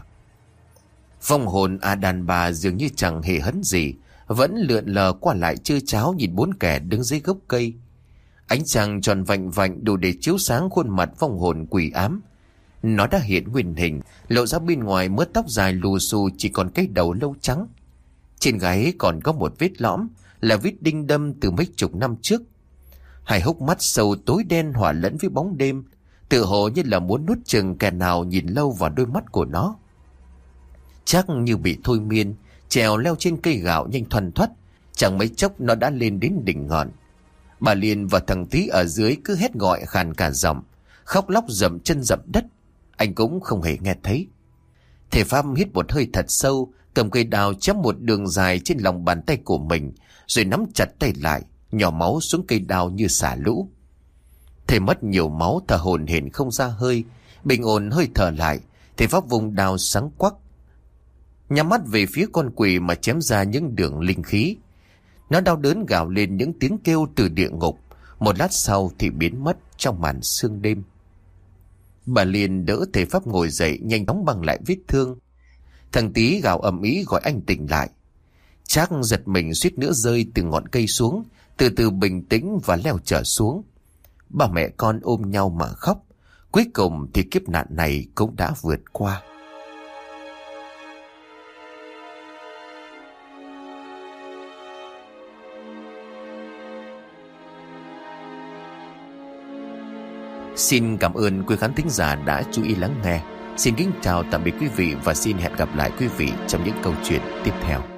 Vong hồn A đàn bà dường như chẳng hề hấn gì, vẫn lượn lờ qua lại chơi cháo nhìn bốn kẻ đứng dưới gốc cây. Ánh trăng tròn vành vạnh đủ để chiếu sáng khuôn mặt vong hồn quỷ ám. Nó đã hiện nguyên hình, lộ ra bên ngoài mớ tóc dài lù xù chỉ còn cái đầu lâu trắng. Trên gáy còn có một vết lõm, là vết đinh đâm từ mấy chục năm trước. Hai hốc mắt sâu tối đen hòa lẫn với bóng đêm, tự hồ như là muốn nuốt chừng kẻ nào nhìn lâu vào đôi mắt của nó. Chắc như bị thôi miên, trèo leo trên cây gạo nhanh thoăn thoắt, chẳng mấy chốc nó đã lên đến đỉnh ngọn. Bà Liên và thằng Tí ở dưới cứ hét gọi khàn cả giọng, khóc lóc dậm chân dậm đất. Anh cũng không hề nghe thấy. Thầy Pháp hít một hơi thật sâu, cầm cây đào chém một đường dài trên lòng bàn tay của mình, rồi nắm chặt tay lại, nhỏ máu xuống cây đào như xả lũ. Thầy mất nhiều máu, thở hổn hển không ra hơi, bình ổn hơi thở lại, thầy Pháp vùng đào sáng quắc, nhắm mắt về phía con quỷ mà chém ra những đường linh khí. Nó đau đớn gào lên những tiếng kêu từ địa ngục, một lát sau thì biến mất trong màn sương đêm. Bà Liên đỡ thầy Pháp ngồi dậy, nhanh chóng băng lại vết thương. Thằng Tí gào ầm ĩ gọi anh tỉnh lại. Trác giật mình suýt nữa rơi từ ngọn cây xuống, từ từ bình tĩnh và leo trở xuống. Ba mẹ con ôm nhau mà khóc. Cuối cùng thì kiếp nạn này cũng đã vượt qua. Xin cảm ơn quý khán thính giả đã chú ý lắng nghe. Xin kính chào tạm biệt quý vị và xin hẹn gặp lại quý vị trong những câu chuyện tiếp theo.